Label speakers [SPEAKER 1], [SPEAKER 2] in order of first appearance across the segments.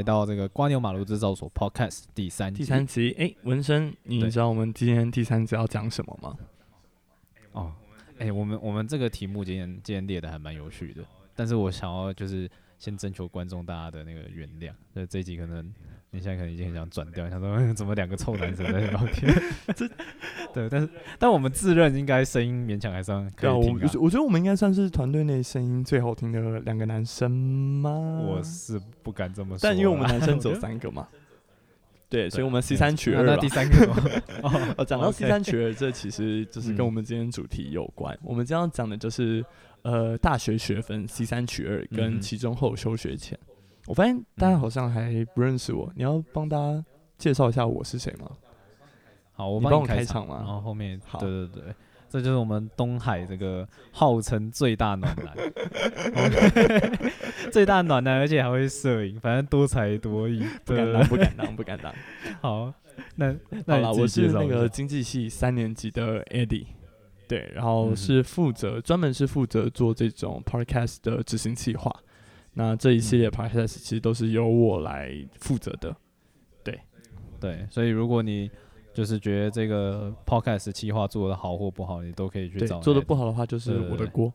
[SPEAKER 1] 到这个瓜牛马路制造所 Podcast 第3集。
[SPEAKER 2] 第3集，文生，你知道我们今天第3集要讲什么吗？
[SPEAKER 1] 哦，我们这个题目今天列的还蛮有趣的，但是我想要就是先征求观众大家的那个原谅，所以这一集可能你现在可能已经很想转掉，想说怎么2个臭男生在聊天？对，但我们自认应该声音勉强还算可以听啊。
[SPEAKER 2] 我觉得我们应该算是团队内声音最好听的2个男生吗？
[SPEAKER 1] 我是不敢这么说，
[SPEAKER 2] 但因为我们男生只有3个嘛。对，所以我们 C3 取2。
[SPEAKER 1] 那第3个
[SPEAKER 2] 讲到 C3 取2，这其实就是跟我们今天主题有关。我们今天要讲的就是大学学分 C3 取2跟期中后休学前。我发现大家好像还不认识我，你要帮大家介绍一下我是谁吗？
[SPEAKER 1] 好，我
[SPEAKER 2] 帮
[SPEAKER 1] 你
[SPEAKER 2] 开场吗？
[SPEAKER 1] 然后后面对，这就是我们东海这个号称最大暖男，最大暖男，而且还会摄影，反正多才多艺。
[SPEAKER 2] 不敢当。
[SPEAKER 1] 好，那
[SPEAKER 2] 好啦，我是那个经济系3年级的 Eddie， 对，然后是专门是负责做这种 podcast 的执行企划。那这一系列 podcast 其实都是由我来负责的，
[SPEAKER 1] 对，所以如果你就是觉得这个 podcast 企划做的好或不好，你都可以去找。
[SPEAKER 2] 做的不好的话，就是我的锅。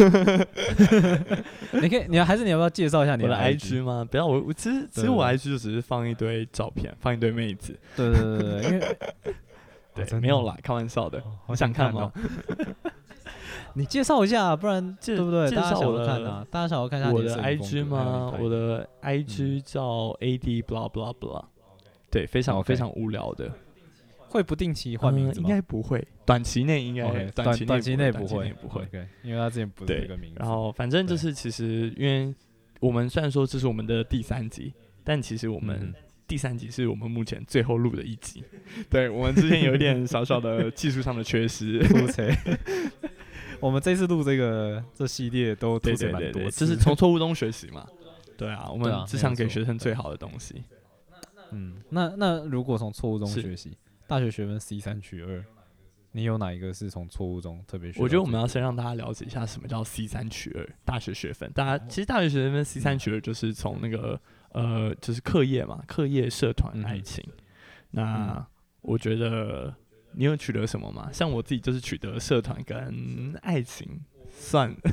[SPEAKER 1] 你还是你要不要介绍一下你
[SPEAKER 2] 的
[SPEAKER 1] IG
[SPEAKER 2] 吗？不要，其实我 IG 就只是放一堆照片，放一堆妹子。
[SPEAKER 1] 对，因为
[SPEAKER 2] 对，没有啦，开玩笑的。
[SPEAKER 1] 好
[SPEAKER 2] 想看吗？
[SPEAKER 1] 你介绍一下，不然对不对？大家想要看啊，大家想要看一下
[SPEAKER 2] 我的 IG 吗？我的 IG 叫 AD blah blah blah， 对，非常非常无聊的。
[SPEAKER 1] 会不定期换名字吗？
[SPEAKER 2] 应该不会，短期内应该短期内不会，
[SPEAKER 1] 因为他之前不是这个名字。
[SPEAKER 2] 然后反正就是其实因为我们虽然说这是我们的第3集，但其实我们第3集是我们目前最后录的一集。对，我们之前有一点小小的技术上的缺失。
[SPEAKER 1] 我们这次录这系列都吐槽蛮多次，
[SPEAKER 2] 就是从错误中学习嘛。对啊，我们只想给学生最好的东西。
[SPEAKER 1] 那如果从错误中学习，大学学分 C3 取2，你有哪一个是从错误中特别学？
[SPEAKER 2] 我觉得我们要先让大家了解一下什么叫 C3 取2大学学分。其实大学学分 C3 取2就是从那个就是课业嘛，课业、社团、爱情。那我觉得你有取得什么吗？像我自己就是取得社团跟爱情。算了，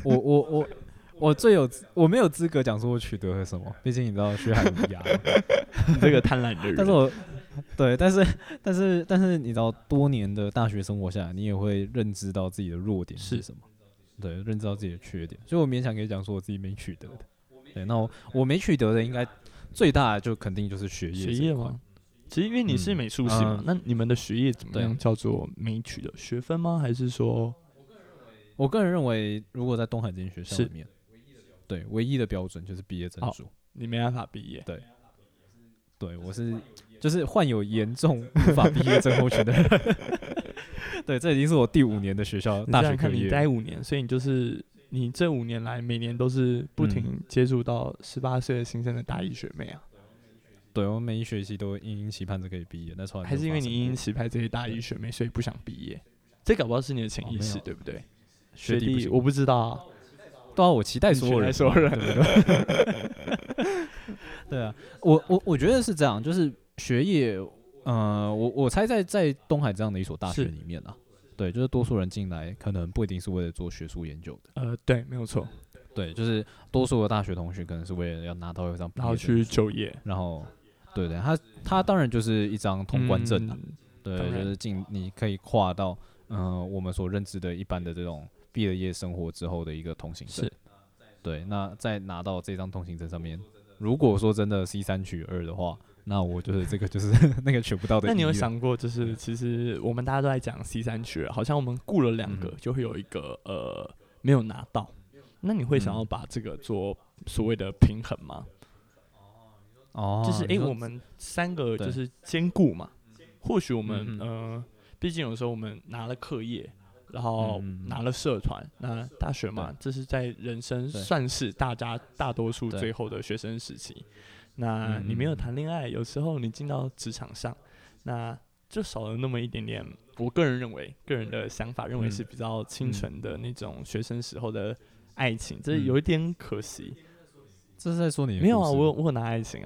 [SPEAKER 1] 我没有资格讲说我取得了什么，毕竟你知道学海无涯，
[SPEAKER 2] 你这个贪婪的人。
[SPEAKER 1] 但是你知道多年的大学生活下来，你也会认知到自己的弱点是什么，对，认知到自己的缺点，所以我勉强可以讲说我自己没取得的。对，那我没取得的应该最大的就肯定就是学业吗？
[SPEAKER 2] 其实因为你是美术系嘛，那你们的学业怎么样叫做没取得学分吗？还是说？
[SPEAKER 1] 我个人认为，如果在东海这间学校里面，对，唯一的标准就是毕业证书，
[SPEAKER 2] 你没办法毕业。
[SPEAKER 1] 对，我是就是患有严重无法毕业症候群的人。对，这已经是我第5年的学校大学课业。
[SPEAKER 2] 你待5年，所以你这5年来每年都是不停接触到18岁的新生的大一学妹啊。
[SPEAKER 1] 对，我每一学期都殷殷期盼着可以毕业，但从来
[SPEAKER 2] 还是因为你殷殷期盼这些大一学妹，所以不想毕业。这搞不好是你的潜意识，对不对？学弟我不知道啊。
[SPEAKER 1] 对啊，我期待所有人，对不对？对啊，我觉得是这样，就是学业，我猜在东海这样的一所大学里面啊，对，就是多数人进来可能不一定是为了做学术研究的，
[SPEAKER 2] 对，没有错，
[SPEAKER 1] 对，就是多数的大学同学可能是为了要拿到一张毕业证书，
[SPEAKER 2] 然后去就业，
[SPEAKER 1] 然后，对，他当然就是一张通关证啊，对，就是你可以跨到我们所认知的一般的这种毕了业生活之后的一个通行证，对，那在拿到这张通行证上面，如果说真的 C3 取2的话，那我就是这个就是那个取不到的。
[SPEAKER 2] 那你有想过，就是其实我们大家都在讲 C3 取2，好像我们顾了2个，就会有一个没有拿到。那你会想要把这个做所谓的平衡吗？就是我们3个就是兼顾嘛。或许我们毕竟有时候我们拿了课业。然后拿了社团，那大学嘛，这是在人生算是大多数最后的学生时期。那你没有谈恋爱，有时候你进到职场上，那就少了那么一点点。我个人的想法认为是比较清纯的那种学生时候的爱情，这有一点可惜。
[SPEAKER 1] 这是在说你的
[SPEAKER 2] 没有啊？我有拿爱情啊。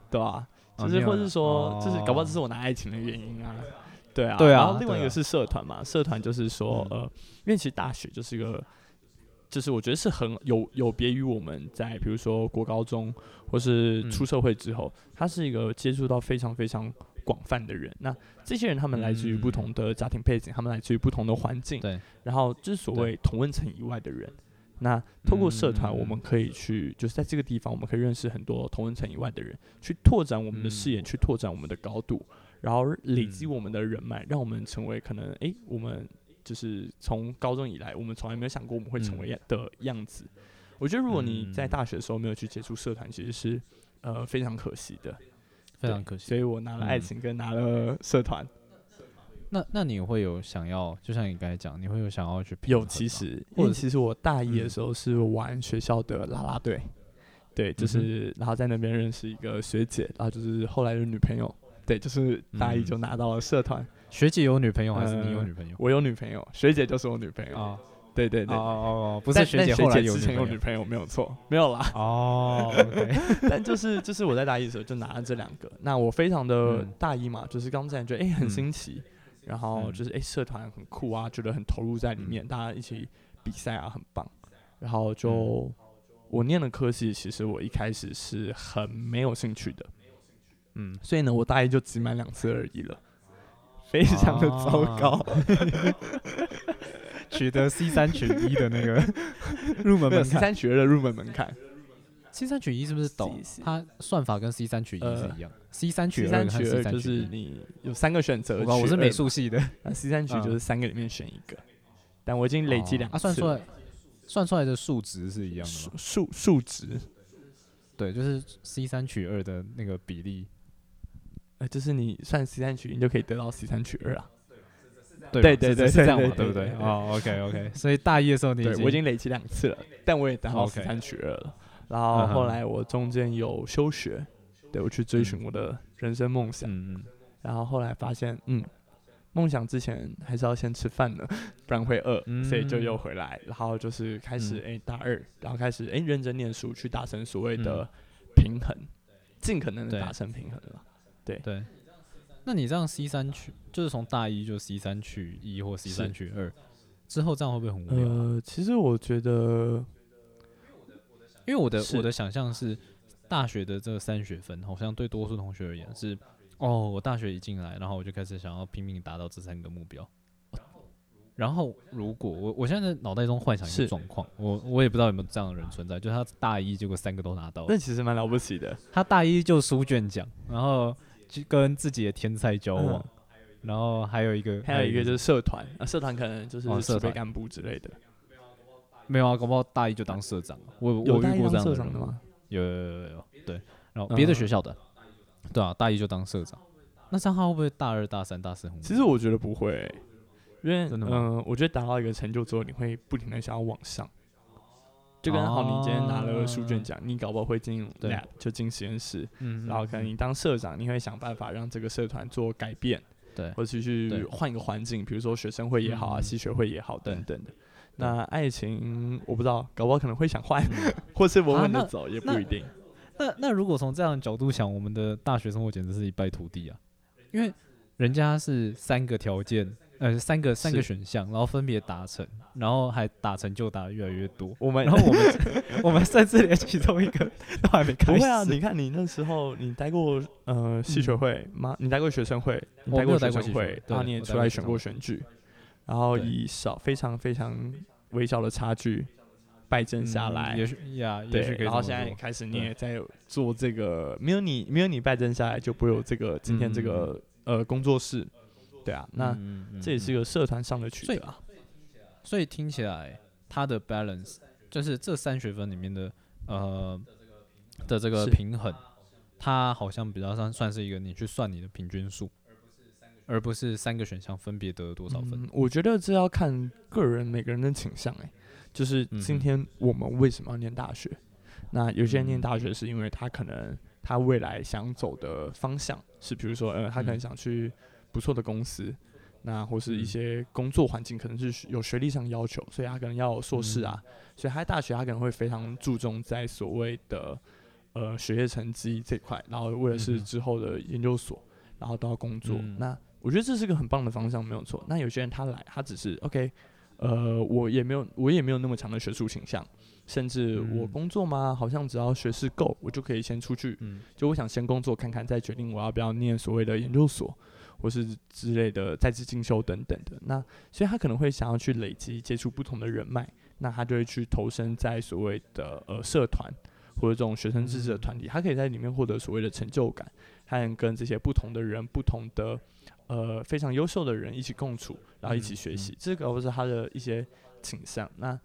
[SPEAKER 2] 对吧？就是或是说，就是搞不好这是我拿爱情的原因啊。对啊，
[SPEAKER 1] 对啊。
[SPEAKER 2] 然后另外一个是社团嘛，社团就是说，因为其实大学就是一个，就是我觉得是很有别于我们在比如说国高中或是出社会之后，它是一个接触到非常非常广泛的人。那这些人他们来自于不同的家庭背景，他们来自于不同的环境，
[SPEAKER 1] 对。
[SPEAKER 2] 然后就是所谓同温层以外的人。那透过社团，我们可以去，就是在这个地方，我们可以认识很多同温层以外的人，去拓展我们的视野，去拓展我们的高度，然后累积我们的人脉，让我们成为可能我们就是从高中以来，我们从来没有想过我们会成为的样子。我觉得如果你在大学的时候没有去接触社团，其实是非常可惜的，
[SPEAKER 1] 非常可惜。
[SPEAKER 2] 所以我拿了爱情跟拿了社团。
[SPEAKER 1] 那你会有想要，就像你刚才讲，你会有想要去
[SPEAKER 2] 有其实，因为其实我大一的时候是玩学校的啦啦队，对，就是然后在那边认识一个学姐，然后就是后来的女朋友，对，就是大一就拿到了社团。
[SPEAKER 1] 学姐有女朋友还是你有女朋友？
[SPEAKER 2] 我有女朋友，学姐就是我女朋友。对对对。
[SPEAKER 1] 不是学姐后来有
[SPEAKER 2] 之前有女朋友没有错，没有啦。
[SPEAKER 1] OK。
[SPEAKER 2] 但就是我在大一的时候就拿了这2个，那我非常的大一嘛，就是刚才觉得很新奇。然后就是社团很酷啊，觉得很投入在里面，大家一起比赛啊，很棒。然后就我念的科系，其实我一开始是很没有兴趣的，所以呢，我大一就只满2次而已了，非常的糟糕。
[SPEAKER 1] 取得 C3 取1的那个入门门槛
[SPEAKER 2] ，C3 取2的入门门槛。
[SPEAKER 1] C3 取1是不是懂？它算法跟 C3 取1是一样。C3 取2和 C3 取1
[SPEAKER 2] 就是你有3个选择。
[SPEAKER 1] 我是美术系的，
[SPEAKER 2] 那 C3 取就是3个里面选一个。但我已经累积2次。
[SPEAKER 1] 算出来的数值是一样的吗？
[SPEAKER 2] 数值。对，
[SPEAKER 1] 就是 C3 取2的那个比例。
[SPEAKER 2] 就是你算 C3 取1，你就可以得到 C3 取2啊。
[SPEAKER 1] 对，是这样嘛，对不对？OK。所以大一的时候
[SPEAKER 2] 我已经累积2次了，但我也达到 C3 取2了。然后后来我中间有休学，对，我去追寻我的人生梦想。然后后来发现，梦想之前还是要先吃饭的，不然会饿，所以就又回来。然后就是开始大2，然后开始认真念书，去达成所谓的平衡，尽可能的达成平衡了。对。
[SPEAKER 1] 那你这样 C3 取，就是从大一就 C3 取1或 C3 取2之后，这样会不会很无聊？
[SPEAKER 2] 其实我觉得。
[SPEAKER 1] 因为我的想象是，大学的这个3学分，好像对多数同学而言是，我大学一进来，然后我就开始想要拼命达到这3个目标。然后如果我现在脑袋中幻想一个状况，我也不知道有没有这样的人存在，就是他大一结果3个都拿到了，
[SPEAKER 2] 那其实蛮了不起的。
[SPEAKER 1] 他大一就书卷奖，然后就跟自己的天才交往，然后还有一个
[SPEAKER 2] 就是社团，社团可能就是储备干部之类的。
[SPEAKER 1] 没有啊，搞不好大一就当社长。我遇过这样的人
[SPEAKER 2] 吗？
[SPEAKER 1] 有，对。然后别的学校的，对啊，大一就当社长。那这样他会不会大2、大3、大4？
[SPEAKER 2] 其实我觉得不会，因为我觉得达到一个成就之后，你会不停的想要往上。就跟你今天拿了书卷奖，你搞不好会进 lab 就进实验室，然后可能你当社长，你会想办法让这个社团做改变，
[SPEAKER 1] 对，
[SPEAKER 2] 或者去换一个环境，比如说学生会也好啊，系学会也好等等的。那爱情我不知道，搞不好可能会想换，或是稳稳的走，也不一定。
[SPEAKER 1] 那如果从这样的角度想，我们的大学生活简直是一败涂地啊！因为人家是3个条件，三个选项，然后分别达成，然后还打成就打得越来越多。然后我们甚至连其中一个都还没开始。
[SPEAKER 2] 不会啊！你看你那时候你待过系学会吗？你待过学生会？你待过学生会，然后你也出来选过选举。然后以非常非常微小的差距败阵下来，
[SPEAKER 1] 也许
[SPEAKER 2] 对，然后现在开始你也在做这个，没有你败阵下来就不会有这个今天这个工作室，对啊，那这也是一个社团上的取得啊。
[SPEAKER 1] 所以听起来它的 balance 就是这3学分里面的的这个平衡，它好像比较算是一个你去算你的平均数。而不是3个选项分别得了多少分。
[SPEAKER 2] 我觉得这要看每个人的倾向。就是今天我们为什么要念大学？那有些人念大学是因为他可能他未来想走的方向是，比如说他可能想去不错的公司，那或是一些工作环境可能是有学历上要求，所以他可能要有硕士啊，所以他在大学他可能会非常注重在所谓的学业成绩这块，然后为了是之后的研究所，然后都要工作。那我觉得这是个很棒的方向，没有错。那有些人他来，他只是 OK，我也没有那么强的学术倾向，甚至我工作嘛，好像只要学识够，我就可以先出去。就我想先工作看看，再决定我要不要念所谓的研究所，或是之类的在职进修等等的。那所以他可能会想要去累积接触不同的人脉，那他就会去投身在所谓的社团或者这种学生自治的团体，他可以在里面获得所谓的成就感，他能跟这些不同的人、不同的非常优秀的人一起共处，然后一起学习，这个都是他的一些倾向。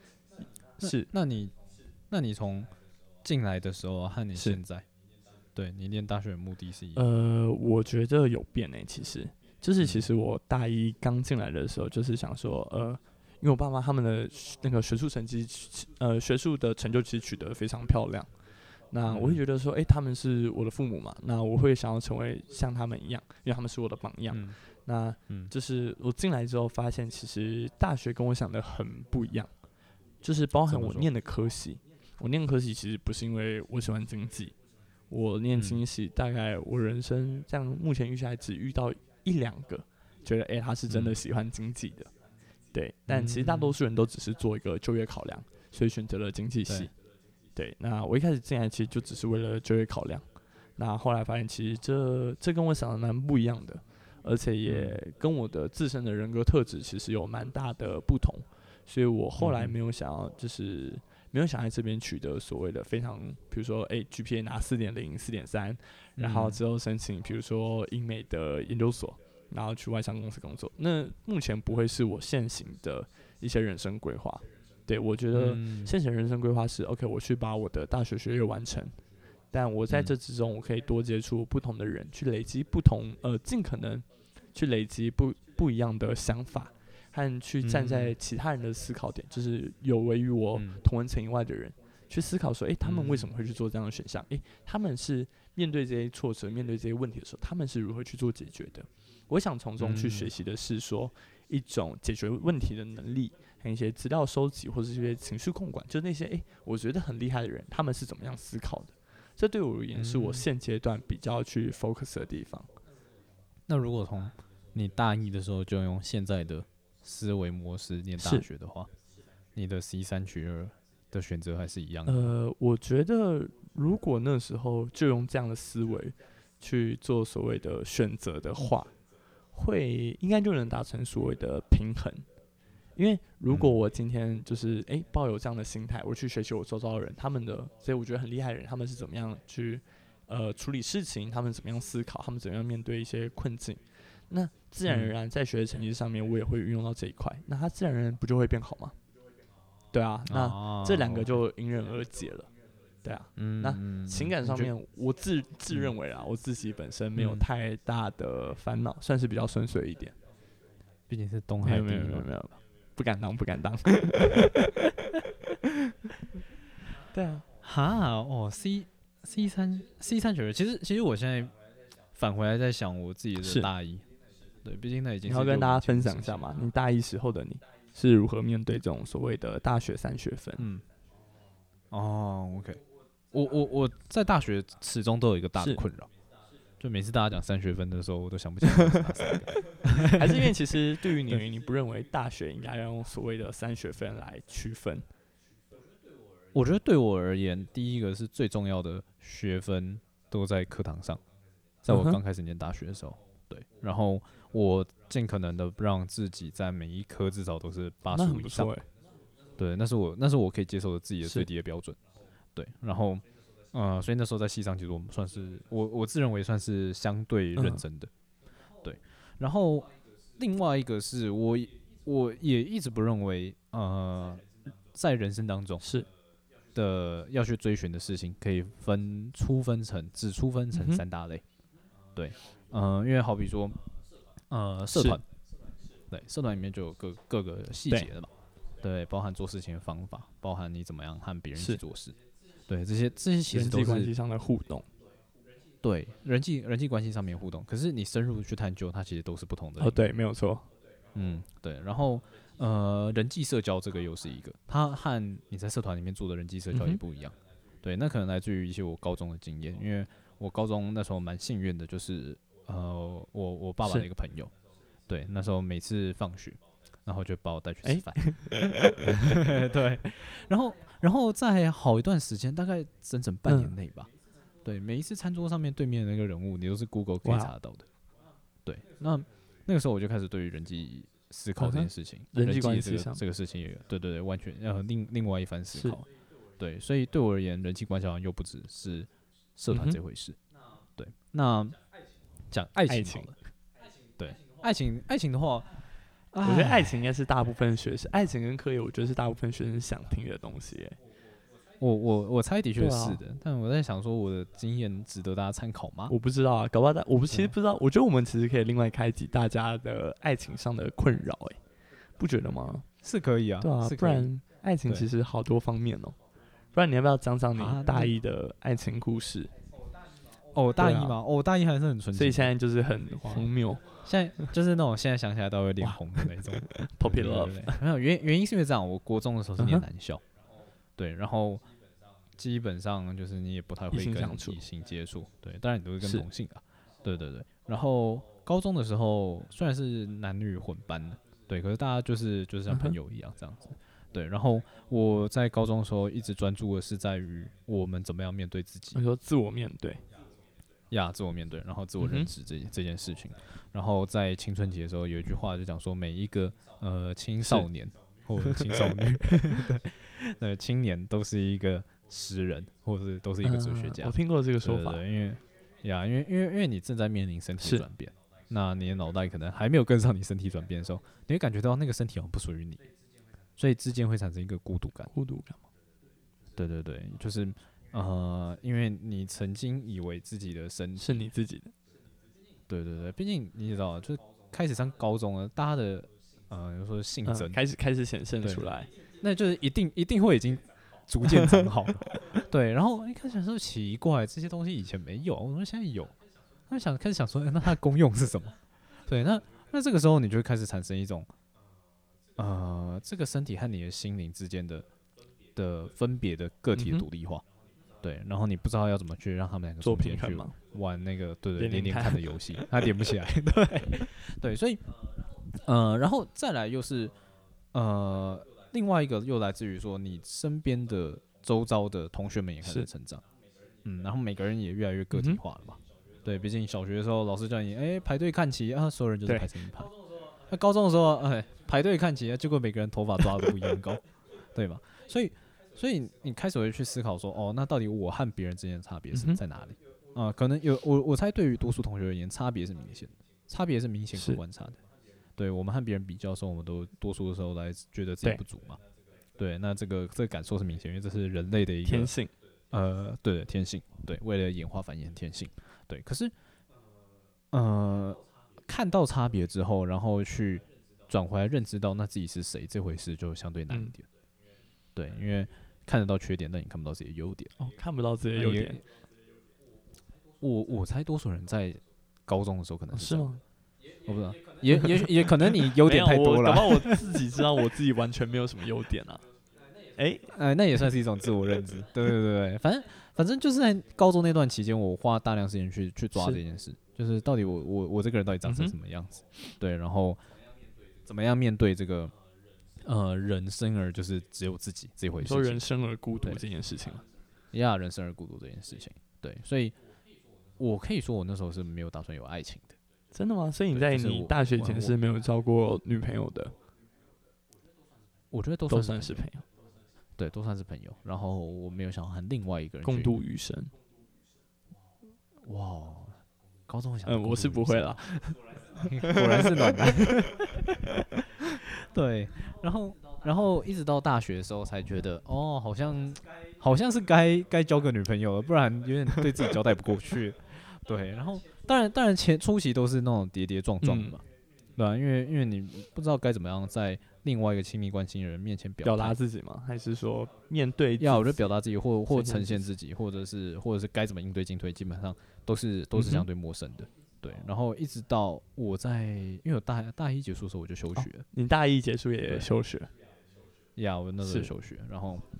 [SPEAKER 1] 那你从进来的时候和你现在，对你念大学的目的是一样？
[SPEAKER 2] 我觉得有变其实我大一刚进来的时候，就是想说，因为我爸妈他们的那个学术成绩，学术的成就其实取得非常漂亮。那我会觉得说，他们是我的父母嘛，那我会想要成为像他们一样，因为他们是我的榜样。那就是我进来之后发现，其实大学跟我想的很不一样，就是包含我念的科系。我念科系其实不是因为我喜欢经济，我念经济系大概我人生这样目前遇下来只遇到1-2个，觉得他是真的喜欢经济的，对。但其实大多数人都只是做一个就业考量，所以选择了经济系。对，那我一开始进来其实就只是为了就业考量，那后来发现其实这跟我想的蛮不一样的，而且也跟我的自身的人格特质其实有蛮大的不同，所以我后来没有想要在这边取得所谓的非常，比如说GPA 拿4.0、4.3，然后之后申请比如说英美的研究所，然后去外商公司工作。那目前不会是我现行的一些人生规划。对，我觉得现行人生规划是 OK， 我去把我的大学学业完成，但我在这之中，我可以多接触不同的人，去累积不同尽可能去累积不一样的想法，和去站在其他人的思考点，就是有违于我同温层以外的人，去思考说，他们为什么会去做这样的选项？他们是面对这些挫折、面对这些问题的时候，他们是如何去做解决的？我想从中去学习的是说，一种解决问题的能力，和一些资料收集，或者是一些情绪控管，就那些我觉得很厉害的人，他们是怎么样思考的？这对我而言是我现阶段比较去 focus 的地方。
[SPEAKER 1] 那如果从你大一的时候就用现在的思维模式念大学的话，你的 C3取2的选择还是一样的？
[SPEAKER 2] 我觉得如果那时候就用这样的思维去做所谓的选择的话，应该就能达成所谓的平衡。因为如果我今天就是抱有这样的心态，我去学习我周遭的人，他们的这些我觉得很厉害的人，他们是怎么样去处理事情，他们怎么样思考，他们怎么样面对一些困境，那自然而然在学习成绩上面我也会运用到这一块，那他自然而然不就会变好吗？对啊，那这两个就迎刃而解了。对啊，那情感上面我自认为啦，我自己本身没有太大的烦恼，算是比较顺遂一点。
[SPEAKER 1] 毕竟是东海第一，
[SPEAKER 2] 没有，不敢当。对啊
[SPEAKER 1] ，C3取2，其实我现在返回来在想我自己的大一，对，毕竟那已经是
[SPEAKER 2] 你要跟大家分享一下嘛，你大一时候的你是如何面对这种所谓的大学3学分
[SPEAKER 1] ？OK， 我在大学始终都有一个大的困扰，就每次大家讲3学分的时候，我都想不起来是哪3个。
[SPEAKER 2] 还是因为其实对于你不认为大学应该要用所谓的3学分来区分？
[SPEAKER 1] 我觉得对我而言，第一个是最重要的学分都在课堂上，在我刚开始念大学的时候，对，然后我尽可能的让自己在每一科至少都是85以上，对，那是我可以接受的自己的最低的标准，对，然后所以那时候在系上，其实我们算是我自认为算是相对认真的，对，然后另外一个是我也一直不认为在人生当中
[SPEAKER 2] 是
[SPEAKER 1] 的要去追寻的事情可以只粗分成3大类，对，因为好比说社团，对，社团里面就有各个细节的嘛，对，包含做事情的方法，包含你怎么样和别人一起做事，对，这些其实都是
[SPEAKER 2] 人际关系上的互动，
[SPEAKER 1] 对，人际关系上面互动，可是你深入去探究，它其实都是不同的。
[SPEAKER 2] 对，没有错。
[SPEAKER 1] 对，然后人际社交这个又是一个，它和你在社团里面做的人际社交也不一样。 对，那可能来自于一些我高中的经验，因为我高中那时候蛮幸运的，就是我爸爸的一个朋友，对，那时候每次放学，然后就把我带去吃饭，对，然后在好一段时间，大概整整半年内吧，对，每一次餐桌上面对面的那个人物，你都是 Google 可以查得到的，对，那个时候我就开始对于人际思考这件事情，
[SPEAKER 2] 人际关系上
[SPEAKER 1] 这个事情也对，完全要另外一番思考。对，所以对我而言，人际关系好像又不只是社团这回事。对，那讲爱情好了，对，爱情的话，
[SPEAKER 2] 我觉得爱情应该是大部分学生，爱情跟课业，我觉得是大部分学生想听的东西。
[SPEAKER 1] 我猜的确是的，但我在想说，我的经验值得大家参考吗？
[SPEAKER 2] 我不知道啊，搞不好我其实不知道。我觉得我们其实可以另外开集大家的爱情上的困扰，不觉得吗？
[SPEAKER 1] 是可以啊，
[SPEAKER 2] 对啊，不然爱情其实好多方面哦。不然你要不要讲讲你大一的爱情故事？
[SPEAKER 1] 大一吗？大一还是很纯情，
[SPEAKER 2] 所以现在就是很荒谬。
[SPEAKER 1] 现在就是那种现在想起来都会脸红的那种。
[SPEAKER 2] Puppy love，
[SPEAKER 1] 没有原因是因为这样，我国中的时候是念男校，对，然后基本上就是你也不太会跟异性接触，对，当然你都是跟同性啊，对。然后高中的时候虽然是男女混班的，对，可是大家就是像朋友一样这样子。对，然后我在高中的时候一直专注的是在于我们怎么样面对自己。
[SPEAKER 2] 你说自我面对，
[SPEAKER 1] 自我面对，然后自我认知这件事情。然后在青春期的时候有一句话就讲说，每一个青少年或者青少女，对，青年都是一个诗人，或者是都是一个哲学家。
[SPEAKER 2] 我听过这个说法，
[SPEAKER 1] 对，因为你正在面临身体转变，那你的脑袋可能还没有跟上你身体转变的时候，你会感觉到那个身体好像不属于你。所以之间会产生一个孤独感。
[SPEAKER 2] 孤独感吗？
[SPEAKER 1] 对，就是因为你曾经以为自己的身体
[SPEAKER 2] 是你自己的。
[SPEAKER 1] 对，毕竟你知道，就是开始上高中了，大家的有说性征
[SPEAKER 2] 开始显现出来，
[SPEAKER 1] 那就是一定会已经逐渐长好了。对，然后开始想说奇怪，这些东西以前没有，我说现在有。开始想说，那它的功用是什么？对，那这个时候你就会开始产生一种。这个身体和你的心灵之间的分别的个体的独立化，对，然后你不知道要怎么去让他们两个
[SPEAKER 2] 做平衡吗？
[SPEAKER 1] 玩那个连看的游戏，他连不起来，对，所以然后再来又是另外一个又来自于说你身边的周遭的同学们也开始成长，然后每个人也越来越个体化了嘛，对，毕竟小学的时候老师叫你排队看齐啊，所有人就是排成一排。那高中的时候，排队看齐，结果每个人头发抓的不一样高，对吧？所以你开始会去思考说，那到底我和别人之间的差别是在哪里？可能我猜对于多数同学而言，差别是明显可观察的。对，我们和别人比较的时候，我们都多数的时候来觉得自己不足嘛。对，那这个感受是明显，因为这是人类的一个
[SPEAKER 2] 天性。
[SPEAKER 1] 对的天性，对，为了演化繁衍天性，对。可是看到差别之后，然后去转回来认知到那自己是谁这回事就相对难一点。对，因为看得到缺点，但你看不到自己的优点。
[SPEAKER 2] 看不到自己的优点。
[SPEAKER 1] 我猜多数人在高中的时候可能
[SPEAKER 2] 是吗？
[SPEAKER 1] 我不知道，也可能你优点太多了。
[SPEAKER 2] 搞不好我自己知道我自己完全没有什么优点啊。
[SPEAKER 1] 那也算是一种自我认知。对，反正就是在高中那段期间，我花大量时间去抓这件事。就是到底我这个人到底长成什么样子？对，然后怎么样面对这个人生而就是只有自己这回事情？
[SPEAKER 2] 说人生而孤独这件事情吗？
[SPEAKER 1] 人生而孤独这件事情，对，所以我可以说我那时候是没有打算有爱情的。
[SPEAKER 2] 真的吗？所以你在你大学前是没有交过女朋友的？
[SPEAKER 1] 我觉得都算是朋
[SPEAKER 2] 友，
[SPEAKER 1] 对，都算是朋友。然后我没有想和另外一个人
[SPEAKER 2] 共度余生。
[SPEAKER 1] 哇！高中想
[SPEAKER 2] 我是不会啦，
[SPEAKER 1] 果然是暖男。对，然后一直到大学的时候才觉得，好像是该交个女朋友了，不然有点对自己交代不过去。对，然后当然初期都是那种跌跌撞撞的嘛，对吧？因为你不知道该怎么样在另外一个亲密关系的人面前
[SPEAKER 2] 表达自己吗？还是说面对
[SPEAKER 1] 我就表达自己，或呈现自己，或者是该怎么应对进退，基本上都是相对陌生的。对，然后一直到我因为我大一结束的时候我就休学了。
[SPEAKER 2] 你大一结束也休学？
[SPEAKER 1] 我那时候休学，然后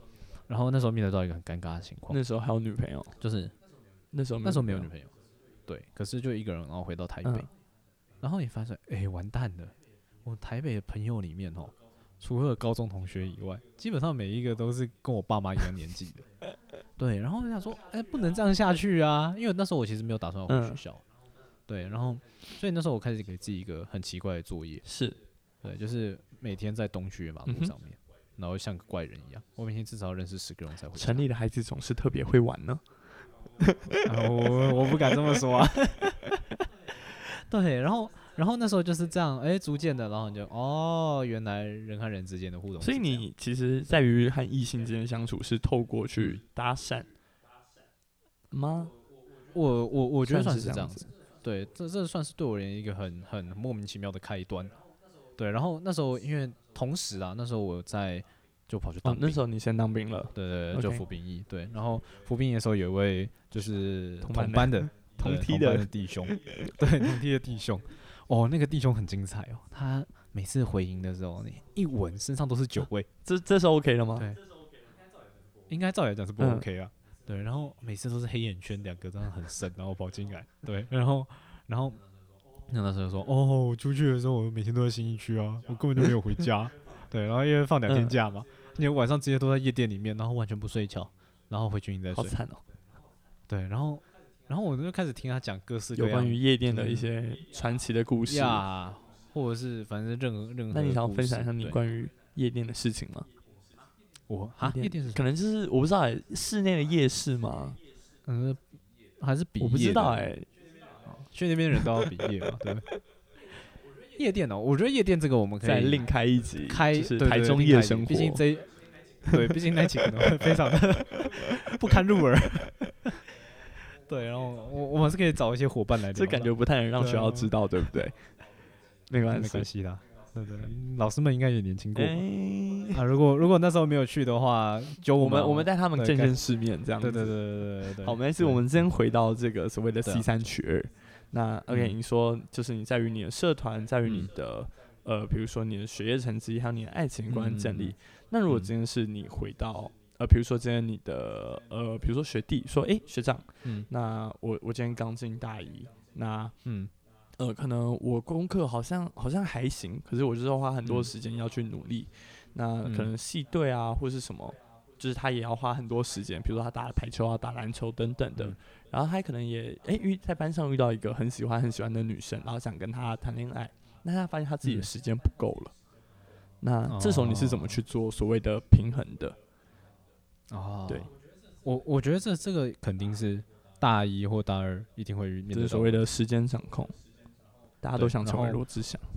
[SPEAKER 1] 然后那时候面对到一个很尴尬的情况，
[SPEAKER 2] 那时候还有女朋友，
[SPEAKER 1] 就是
[SPEAKER 2] 那时候
[SPEAKER 1] 没有女朋友，对，可是就一个人，然后回到台北，然后你发现，完蛋了，我台北的朋友里面哦，除了高中同学以外，基本上每一个都是跟我爸妈一样年纪的，对，然后我想说，不能这样下去啊，因为那时候我其实没有打算要回学校，对，然后所以那时候我开始给自己一个很奇怪的作业，
[SPEAKER 2] 是，
[SPEAKER 1] 对，就是每天在东区的马路上面。然后像个怪人一样，我每天至少要认识10个人才会。
[SPEAKER 2] 城里的孩子总是特别会玩呢。
[SPEAKER 1] 我不敢这么说啊。对，然后那时候就是这样，逐渐的，然后你就原来人和人之间的互动。
[SPEAKER 2] 所以你其实在于和异性之间相处是透过去搭讪吗？
[SPEAKER 1] 我觉得算是这样子。对，这算是对我而言一个很莫名其妙的开端。对，然后那时候因为同时啊，那时候我就跑去当兵。
[SPEAKER 2] 那时候你先当兵了。
[SPEAKER 1] 对，就服兵役。对，然后服兵役的时候有一位就是同班的
[SPEAKER 2] 同梯
[SPEAKER 1] 的弟兄，对，同梯的弟兄。那个弟兄很精彩哦，他每次回营的时候，你一闻身上都是酒味。
[SPEAKER 2] 这是 OK 的吗？
[SPEAKER 1] 对，应该照理来讲是不 OK 啊。对，然后每次都是黑眼圈2个这样很深，然后跑进来。对，然后那时候说，我出去的时候我每天都在信义区啊，我根本就没有回家。对，然后因为放2天假嘛，你晚上直接都在夜店里面，然后完全不睡觉，然后回军营再睡。
[SPEAKER 2] 好惨哦。
[SPEAKER 1] 对，然后我就开始听他讲各式各样
[SPEAKER 2] 有关于夜店的一些传奇的故事
[SPEAKER 1] 呀，或者是反正任何。
[SPEAKER 2] 那你想要分享一下你关于夜店的事情吗？夜店是可能就是我不知道室内的夜市吗？
[SPEAKER 1] 还是比夜的？
[SPEAKER 2] 我不知道
[SPEAKER 1] 去那边人都要比夜嘛，对。夜店我觉得夜店这个我们可以
[SPEAKER 2] 再另开一集，就是
[SPEAKER 1] 台
[SPEAKER 2] 中夜生活。
[SPEAKER 1] 毕竟毕竟那集可能会非常的不堪入耳。对，然后我们是可以找一些伙伴来聊。
[SPEAKER 2] 这感觉不太能让学校知道，对不对？没关系
[SPEAKER 1] 啦，对，老师们应该也年轻过。如果那时候没有去的话，就我
[SPEAKER 2] 们带他们见见世面，这样子。
[SPEAKER 1] 对。
[SPEAKER 2] 好，没事，我们先回到这个所谓的 C3取2。那 OK，你说就是你在于你的社团，在于你的比如说你的学业成绩，还有你的爱情观建立。那如果今天是你回到比如说今天你的比如说学弟说，学长，那我今天刚进大一，那可能我功课好像还行，可是我就是要花很多时间要去努力。那可能系队啊，或是什么，就是他也要花很多时间，比如说他打排球啊、打篮球等等的。然后他可能也在班上遇到一个很喜欢的女生，然后想跟她谈恋爱，那他发现他自己的时间不够了。那这时候你是怎么去做所谓的平衡的？对，
[SPEAKER 1] 我觉得这个肯定是大1或大2一定会面对到，
[SPEAKER 2] 就是所谓的时间掌控，大家都想成为罗志祥。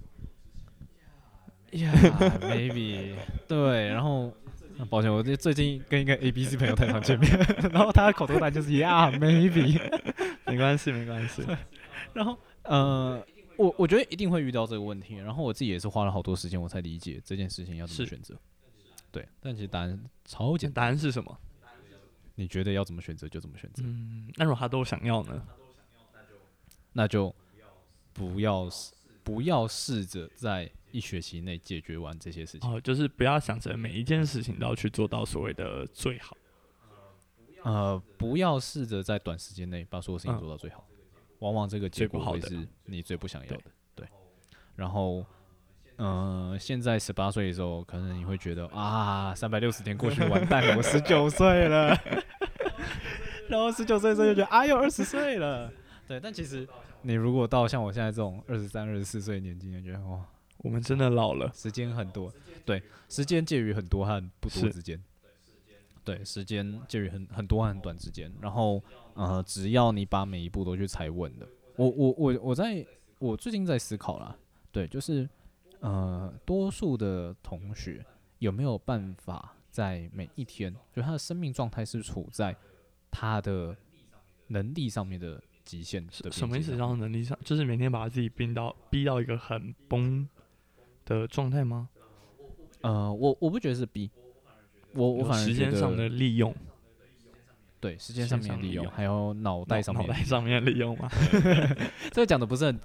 [SPEAKER 1] maybe 对，然后抱歉，我最近跟一个 ABC 朋友太常见面，然后他的口头禅就是 maybe
[SPEAKER 2] 没关系。
[SPEAKER 1] 然后我觉得一定会遇到这个问题，然后我自己也是花了好多时间我才理解这件事情要怎么选择。对，但其实答案超简单。
[SPEAKER 2] 答案是什么？
[SPEAKER 1] 你觉得要怎么选择就怎么选择。
[SPEAKER 2] 那如果他都想要呢？
[SPEAKER 1] 那就不要试着在1学期内解决完这些事情。
[SPEAKER 2] 就是不要想着每一件事情都要去做到所谓的最好。
[SPEAKER 1] 不要试着在短时间内把所有事情做到最好，往往这个结果会是你最不想要的。对。然后，现在18岁的时候，可能你会觉得360天过去完蛋了，我19岁了。然后19岁的时候就觉得又20岁了。对，但其实你如果到像我现在这种23、24岁的年纪，你觉得
[SPEAKER 2] 我们真的老了，
[SPEAKER 1] 时间很多。对，时间介于很多和不多之间。对，时间介于很多和很短之间。然后只要你把每一步都去踩稳了，我最近在思考啦，对，就是多数的同学有没有办法在每一天，就他的生命状态是处在他的能力上面的极限的。
[SPEAKER 2] 什么意思？让能力上，就是每天把自己逼到一个很崩的状态吗？
[SPEAKER 1] 我不觉得是逼，我反而觉得
[SPEAKER 2] 时间上的利用。
[SPEAKER 1] 对，时间上面的利用，还有脑袋上面
[SPEAKER 2] 的利用吗？
[SPEAKER 1] 这个讲的不是很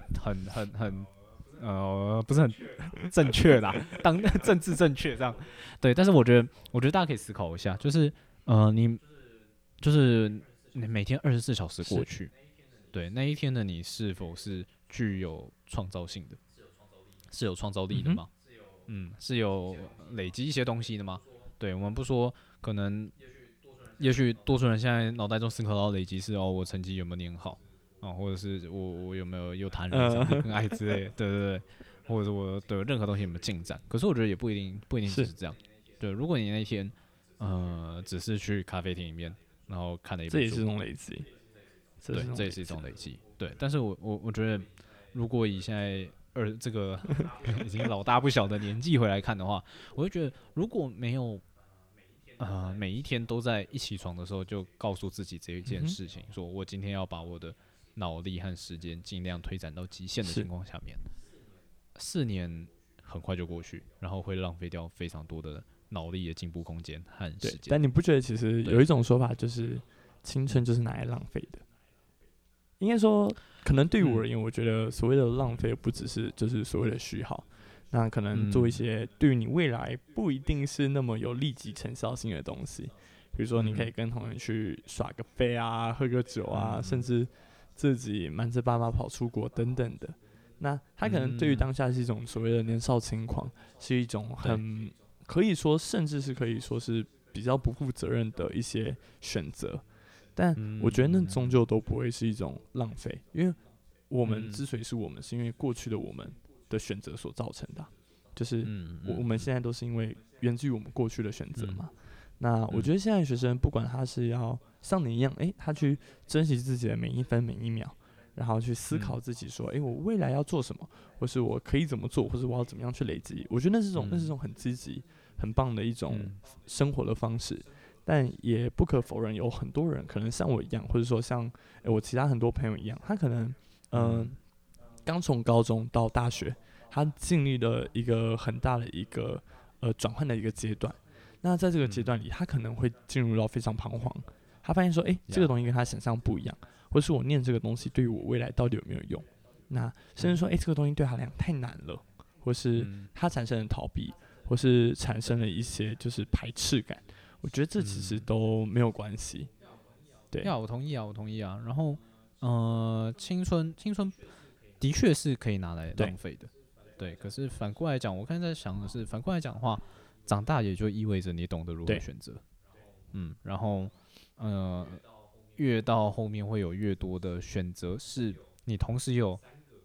[SPEAKER 1] 不是很正确啦，当政治正确这样。对，但是我觉得大家可以思考一下，就是你就是你每天24小时过去，对那一天的你是否是具有创造性的，是有创造力的吗？是有累积一些东西的吗？对，我们不说，可能也许多数人现在脑袋中思考到累积是我成绩有没有念好或者是我有没有谈人生跟爱之类的，对对对，或者是我的任何东西有没有进展？可是我觉得也不一定只是这样。对，如果你那一天只是去咖啡厅里面，然后看了一本书，
[SPEAKER 2] 这也是一种累积。
[SPEAKER 1] 对，这也是一种累积。对，但是我觉得，如果以现在这个已经老大不小的年纪回来看的话，我会觉得，如果没有每一天都在一起床的时候就告诉自己这一件事情，说我今天要把我的脑力和时间尽量推展到极限的情况下面，4年很快就过去，然后会浪费掉非常多的脑力的进步空间和时间。
[SPEAKER 2] 但你不觉得其实有一种说法就是青春就是拿来浪费的？应该说，可能对于我而言，我觉得所谓的浪费不只是就是所谓的虚耗，那可能做一些对于你未来不一定是那么有立即成效性的东西，比如说你可以跟同学去耍个飞啊，喝个酒啊，甚至自己瞒着爸妈跑出国等等的。那他可能对于当下是一种所谓的年少轻狂，是一种很可以说，甚至是可以说是比较不负责任的一些选择。但我觉得那终究都不会是一种浪费，因为我们之所以是我们，是因为过去的我们的选择所造成的，就是我们现在都是因为源自于我们过去的选择嘛。那我觉得现在的学生，不管他是要像你一样，他去珍惜自己的每一分每一秒，然后去思考自己说，我未来要做什么，或是我可以怎么做，或是我要怎么样去累积。我觉得那是一种很积极、很棒的一种生活的方式。但也不可否认，有很多人可能像我一样，或者说像我其他很多朋友一样，他可能刚从高中到大学，他经历了一个很大的一个转换的一个阶段。那在这个阶段里，他可能会进入到非常彷徨，他发现说，这个东西跟他想象不一样，或是我念这个东西对于我未来到底有没有用？那甚至说，这个东西对他来讲太难了，或是他产生了逃避，或是产生了一些就是排斥感。我觉得这其实都没有关系。对，
[SPEAKER 1] 我同意啊。然后，青春的确是可以拿来浪费的，对。可是反过来讲，我刚才在想的是，反过来讲的话，长大也就意味着你懂得如何选择。然后，越到后面会有越多的选择，是你同时有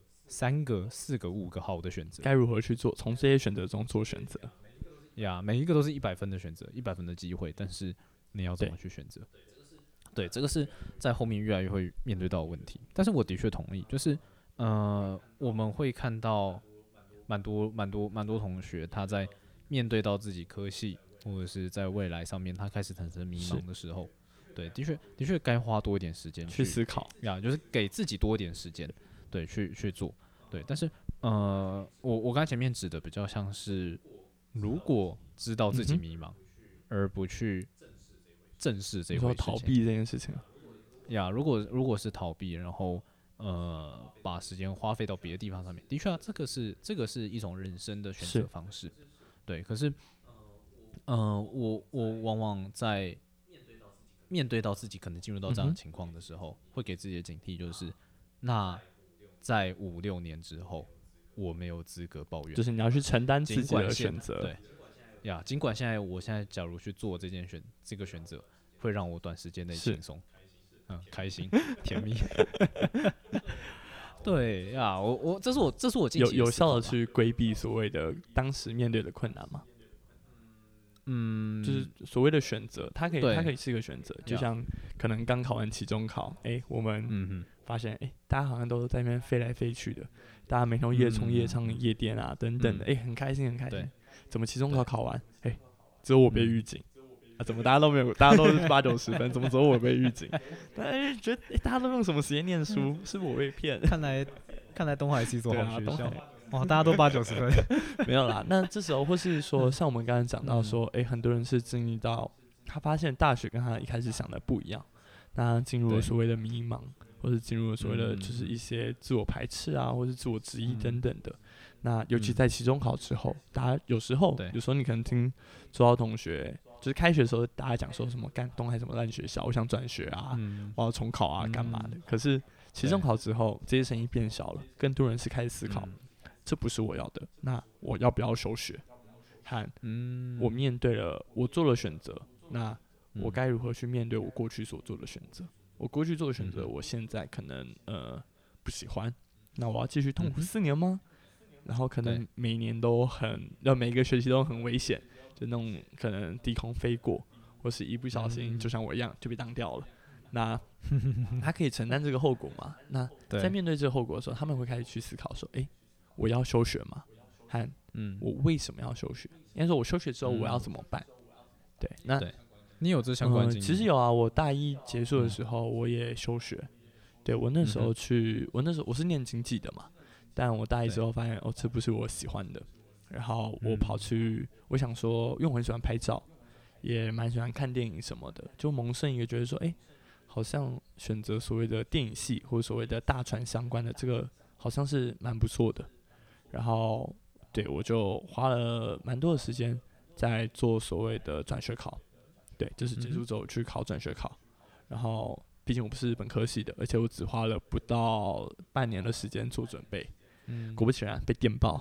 [SPEAKER 1] 3个、4个、5个好的选择，
[SPEAKER 2] 该如何去做？从这些选择中做选择。
[SPEAKER 1] 每一个都是100分的选择，100分的机会，但是你要怎么去选择？对，这个是在后面越来越会面对到的问题。但是我的确同意，就是我们会看到蛮多同学他在面对到自己科系或者是在未来上面他开始产生迷茫的时候，对，的确该花多一点时间
[SPEAKER 2] 去思考
[SPEAKER 1] 就是给自己多一点时间，对，去做，对。但是我刚才前面指的比较像是，如果知道自己迷茫，而不去正视这回事情，
[SPEAKER 2] 逃避这件事情。
[SPEAKER 1] 如果是逃避，然后把时间花费到别的地方上面，的确这个是一种人生的选择方式，对。可是我往往在面对到自己可能进入到这样的情况的时候，会给自己的警惕就是，那在5-6年之后，我没有资格抱怨，
[SPEAKER 2] 就是你要去承担自己的选择。
[SPEAKER 1] 对，尽管我现在假如去做这个选择，会让我短时间内轻松，开心、甜蜜。对这是我近期
[SPEAKER 2] 有效的去规避所谓的当时面对的困难吗？就是所谓的选择，它可以是一个选择，就像可能刚考完期中考，我们发现大家好像都在那边飞来飞去的，大家每天夜冲夜唱夜店啊等等的，很开心。怎么期中考考完，只有我被预警怎么大家都没有，大家都是8-90分，怎么只有我被预警？觉得大家都用什么时间念书？是不是我被骗？
[SPEAKER 1] 看来东海是一所好学校。大家都8-90分。
[SPEAKER 2] 没有啦。那这时候或是说，像我们刚才讲到说，很多人是经历到他发现大学跟他一开始想的不一样，那进入了所谓的迷茫，或是进入了所谓的就是一些自我排斥啊，或是自我质疑等等的。那尤其在期中考之后，大家有时候你可能听周遭同学就是开学的时候大家讲说什么干东海什么烂学校，我想转学啊，我要重考啊，干嘛的？可是其实重考之后，这些声音变小了，更多人是开始思考，这不是我要的，那我要不要休学？和我面对了，我做了选择，那我该如何去面对我过去所做的选择？我过去做的选择，我现在可能不喜欢，那我要继续痛苦4年吗？然后可能每年都每个学期都很危险，就那种可能低空飞过，或是一不小心就像我一样就被当掉了。那他可以承担这个后果吗？那在面对这个后果的时候，他们会开始去思考说：我要休学吗？和我为什么要休学？应该说，我休学之后我要怎么办？对，那
[SPEAKER 1] 你有这相关经历？
[SPEAKER 2] 其实有啊，我大一结束的时候我也休学。对，我那时候我是念经济的嘛，但我大一之后发现这不是我喜欢的，然后我跑去，我想说，因为我很喜欢拍照，也蛮喜欢看电影什么的，就萌生一个觉得说，好像选择所谓的电影系或者所谓的大传相关的这个，好像是蛮不错的。然后，对，我就花了蛮多的时间在做所谓的转学考，对，就是结束之后去考转学考。然后，毕竟我不是本科系的，而且我只花了不到半年的时间做准备。果不其然被电爆。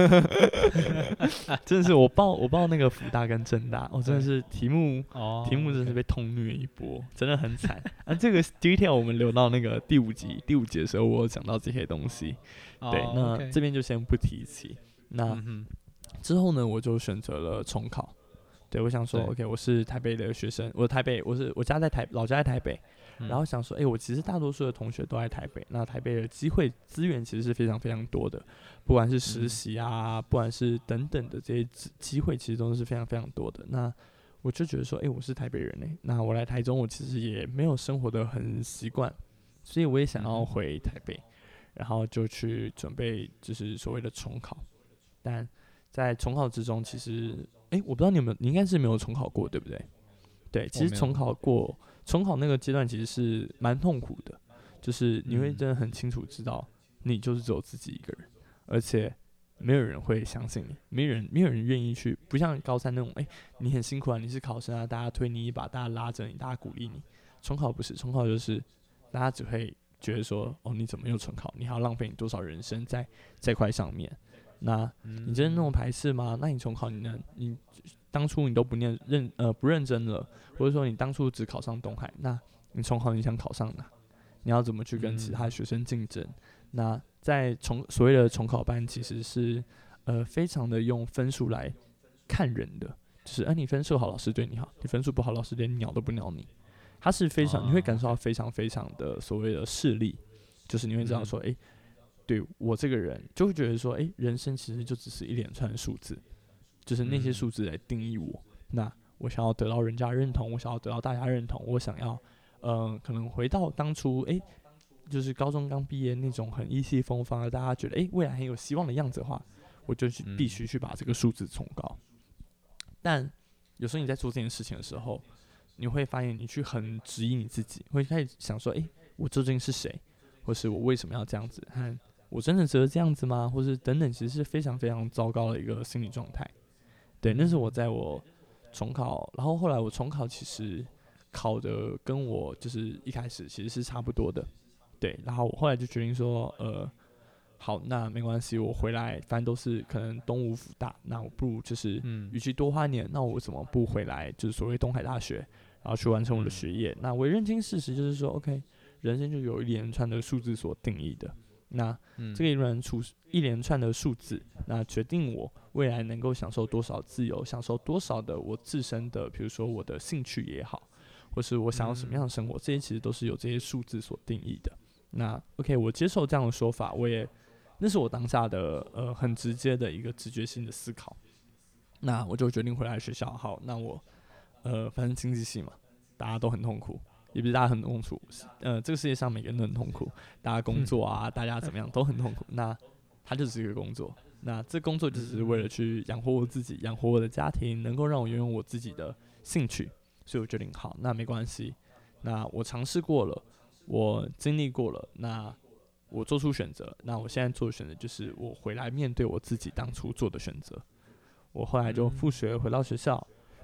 [SPEAKER 2] 真的是我报那个辅大跟政大，真的是题目真的是被痛虐一波，真的很惨。这个 detail 我们留到那个第五集的时候，我有讲到这些东西。对，那这边就先不提起。那之后呢，我就选择了重考。对，我想说 ，OK， 我是台北的学生，我家在老家在台北，然后想说，我其实大多数的同学都在台北，那台北的机会资源其实是非常非常多的，不管是实习啊，不管是等等的这些机会，其实都是非常非常多的。那我就觉得说，我是台北人那我来台中，我其实也没有生活的很习惯，所以我也想要回台北，然后就去准备就是所谓的重考，但在重考之中，其实我不知道你应该是没有重考过，对不对？对，其实重考那个阶段其实是蛮痛苦的，就是你会真的很清楚知道，你就是只有自己一个人，而且没有人会相信你，没有人愿意去，不像高三那种，你很辛苦啊，你是考生啊，大家推你一把，大家拉着你，大家鼓励你。重考不是，重考就是大家只会觉得说，你怎么又重考？你还要浪费你多少人生在这块上面？那你真的那么排斥吗？那你重考你当初你都不认真了，或者说你当初只考上东海，那你重考你想考上哪？你要怎么去跟其他学生竞争？那在所谓的重考班，其实是非常的用分数来看人的，就是你分数好，老师对你好；你分数不好，老师连鸟都不鸟你。它是非常，你会感受到非常非常的所谓的势力，就是你会知道说，对我这个人就会觉得说，人生其实就只是一连串的数字，就是那些数字来定义我。那我想要得到人家认同，我想要得到大家认同，我想要，可能回到当初，就是高中刚毕业那种很意气风发的，大家觉得未来很有希望的样子的话，我就必须去把这个数字冲高。但有时候你在做这件事情的时候，你会发现你去很质疑你自己，会开始想说，我究竟是谁，或是我为什么要这样子？和我真的值得这样子吗？或是等等，其实是非常非常糟糕的一个心理状态。对，那是我在我重考，然后后来我重考其实考的跟我就是一开始其实是差不多的。对，然后我后来就决定说，好，那没关系，我回来反正都是可能东吴辅大，那我不如就是与其多花年，那我怎么不回来就是所谓东海大学，然后去完成我的学业？那我也认清事实，就是说 ，OK， 人生就有一连串的数字所定义的。那这个一连串的数字，那决定我未来能够享受多少自由，享受多少的我自身的，比如说我的兴趣也好，或是我想要什么样的生活，这些其实都是由这些数字所定义的。那 OK， 我接受这样的说法，那是我当下的很直接的一个直觉性的思考。那我就决定回来学校。好，那我反正经济系嘛，大家都很痛苦。也不是大家很痛苦，这个世界上每个人都很痛苦，大家工作啊，大家怎么样都很痛苦。那它就只是一个工作，那这工作就只是为了去养活我自己，养活我的家庭，能够让我拥有我自己的兴趣。所以我决定，好，那没关系，那我尝试过了，我经历过了，那我做出选择，那我现在做的选择就是我回来面对我自己当初做的选择。我后来就复学回到学校。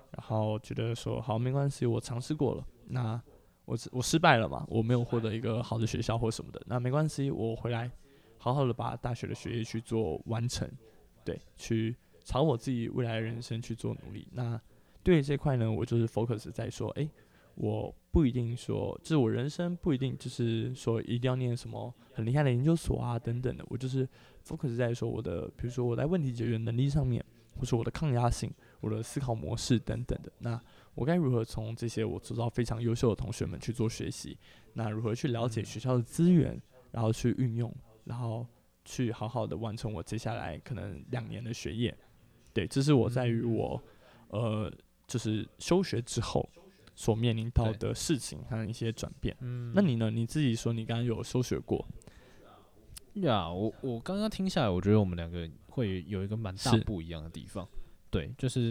[SPEAKER 2] 然后觉得说好没关系，我尝试过了，那我失败了嘛，我没有获得一个好的学校或什么的，那没关系，我回来好好的把大学的学业去做完成，对，去朝我自己未来的人生去做努力。那对于这块呢，我就是 focus 在说，我不一定说，就是我人生不一定就是说一定要念什么很厉害的研究所啊等等的，我就是 focus 在说我的，比如说我在问题解决能力上面，或是我的抗压性、我的思考模式等等的。那我该如何从这些我知道非常优秀的同学们去做学习？那如何去了解学校的资源，然后去运用，然后去好好的完成我接下来可能2年的学业？对，这是我在于我就是休学之后所面临到的事情和一些转变。那你呢？你自己说你刚刚有休学过？
[SPEAKER 1] 我刚刚听下来，我觉得我们2个会有一个蛮大不一样的地方。对，就是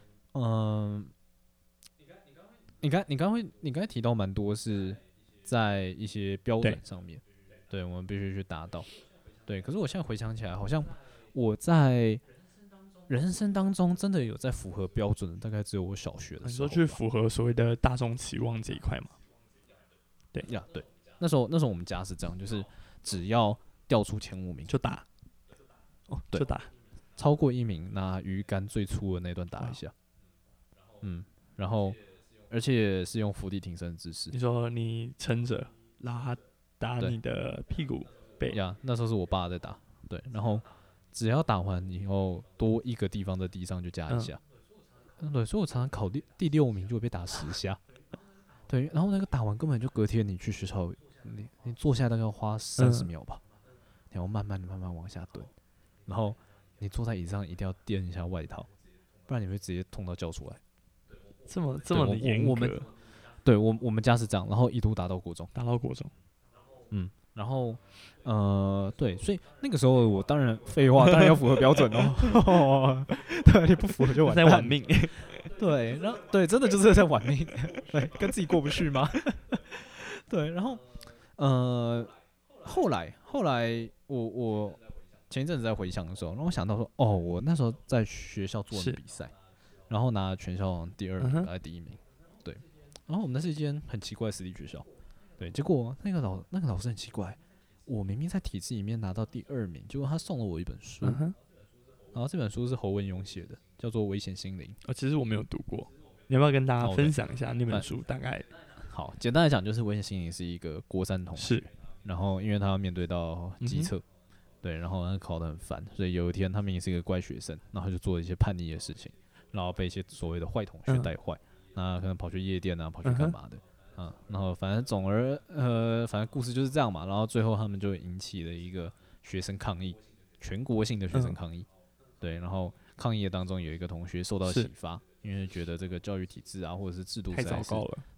[SPEAKER 1] 你刚才提到蛮多是在一些标准上面，对我们必须去达到。对，可是我现在回想起来，好像我在人生当中真的有在符合标准的，大概只有我小学的时候。
[SPEAKER 2] 你说去符合所谓的大众期望这一块吗？对，
[SPEAKER 1] 对，那时候我们家是这样，就是只要调出前5名
[SPEAKER 2] 就打，
[SPEAKER 1] 对，
[SPEAKER 2] 就打，
[SPEAKER 1] 超过1名拿鱼竿最粗的那段打一下，然后而且是用伏地挺身的姿势。
[SPEAKER 2] 你说你撑着，然后他打你的屁股背
[SPEAKER 1] 那时候是我爸在打，对，然后只要打完以后多一个地方在地上就加一下，对，所以我常常考第6名就会被打10下，对，然后那个打完根本就隔天你去学校，你坐下大概要花30秒吧，然后慢慢往下蹲，然后你坐在椅子上一定要垫一下外套，不然你会直接痛到叫出来。
[SPEAKER 2] 这么的严格？
[SPEAKER 1] 对，我们家是这样，然后一度打到国中，然后对，所以那个时候我当然废话，当然要符合标准哦。对，你不符合就完蛋，
[SPEAKER 2] 在玩命。
[SPEAKER 1] 对，然后对，真的就是在玩命，对，跟自己过不去吗？对，然后后来我前一阵子在回想的时候，让我想到说，我那时候在学校做比赛，然后拿全校第2名还是第1名，对，然后我们那是一间很奇怪的私立学校。对，结果那个老师很奇怪，我明明在体制里面拿到第2名，结果他送了我一本书，然后这本书是侯文勇写的，叫做《危险心灵》。
[SPEAKER 2] 其实我没有读过，你要不要跟大家分享一下那本书大概？
[SPEAKER 1] 好，简单来讲，就是《危险心灵》是一个国3同学，然后因为他要面对到基测，对，然后他考得很烦，所以有一天他明明是一个乖学生，然后他就做了一些叛逆的事情，然后被一些所谓的坏同学带坏，那可能跑去夜店啊，跑去干嘛的。然后反正故事就是这样嘛，然后最后他们就引起了一个学生抗议，全国性的学生抗议，对，然后抗议的当中有一个同学受到启发，因为觉得这个教育体制啊或者是制度
[SPEAKER 2] 太糟糕了，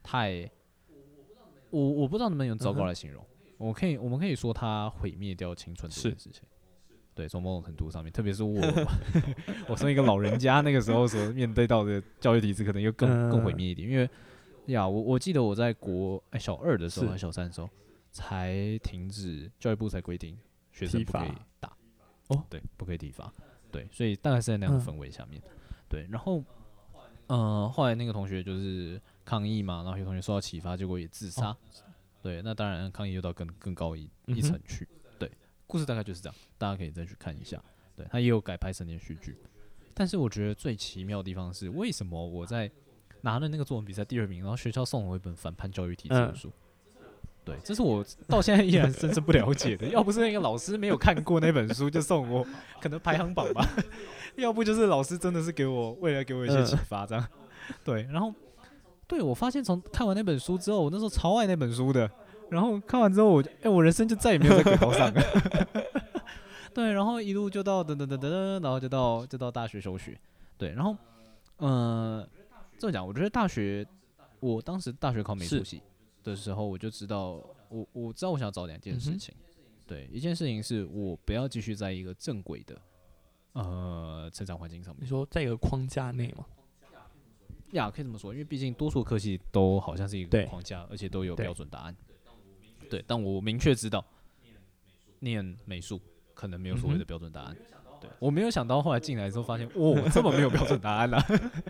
[SPEAKER 1] 我不知道能不能用糟糕来形容，我们可以说他毁灭掉青春这件事情，对，从某种程度上面，特别是我身为一个老人家，那个时候所面对到的教育体制可能又更毁灭一点，因为。我记得我在小2的时候还是小3的时候，才停止教育部才规定学生不可以打，对，不可以体罚，对，所以大概是在那样的氛围下面，对，然后后来那个同学就是抗议嘛，然后有同学受到启发，结果也自杀，对，那当然抗议又到更高一层去，对，故事大概就是这样，大家可以再去看一下，对，他也有改拍成连续剧，但是我觉得最奇妙的地方是，为什么我在拿了那个作文比赛第2名，然后学校送了我一本反叛教育体制的书。对，这是我到现在依然深深不了解的。要不是那个老师没有看过那本书就送我，可能排行榜吧；要不就是老师真的是为了给我一些启发这样。对，然后对我发现从看完那本书之后，我那时候超爱那本书的。然后看完之后我人生就再也没有在轨道上了。对，然后一路就到然后就到大学休学。对，然后这么讲，我觉得我当时大学考美术系的时候，我就知道，我知道我想要找2件事情。对，一件事情是我不要继续在一个正轨的成长环境上面。
[SPEAKER 2] 你说在一个框架内吗？
[SPEAKER 1] 可以这么说，因为毕竟多数科系都好像是一个框架，而且都有标准答案。对，但我明确知道，念美术可能没有所谓的标准答案。对，我没有想到后来进来之后发现，这么没有标准答案啊。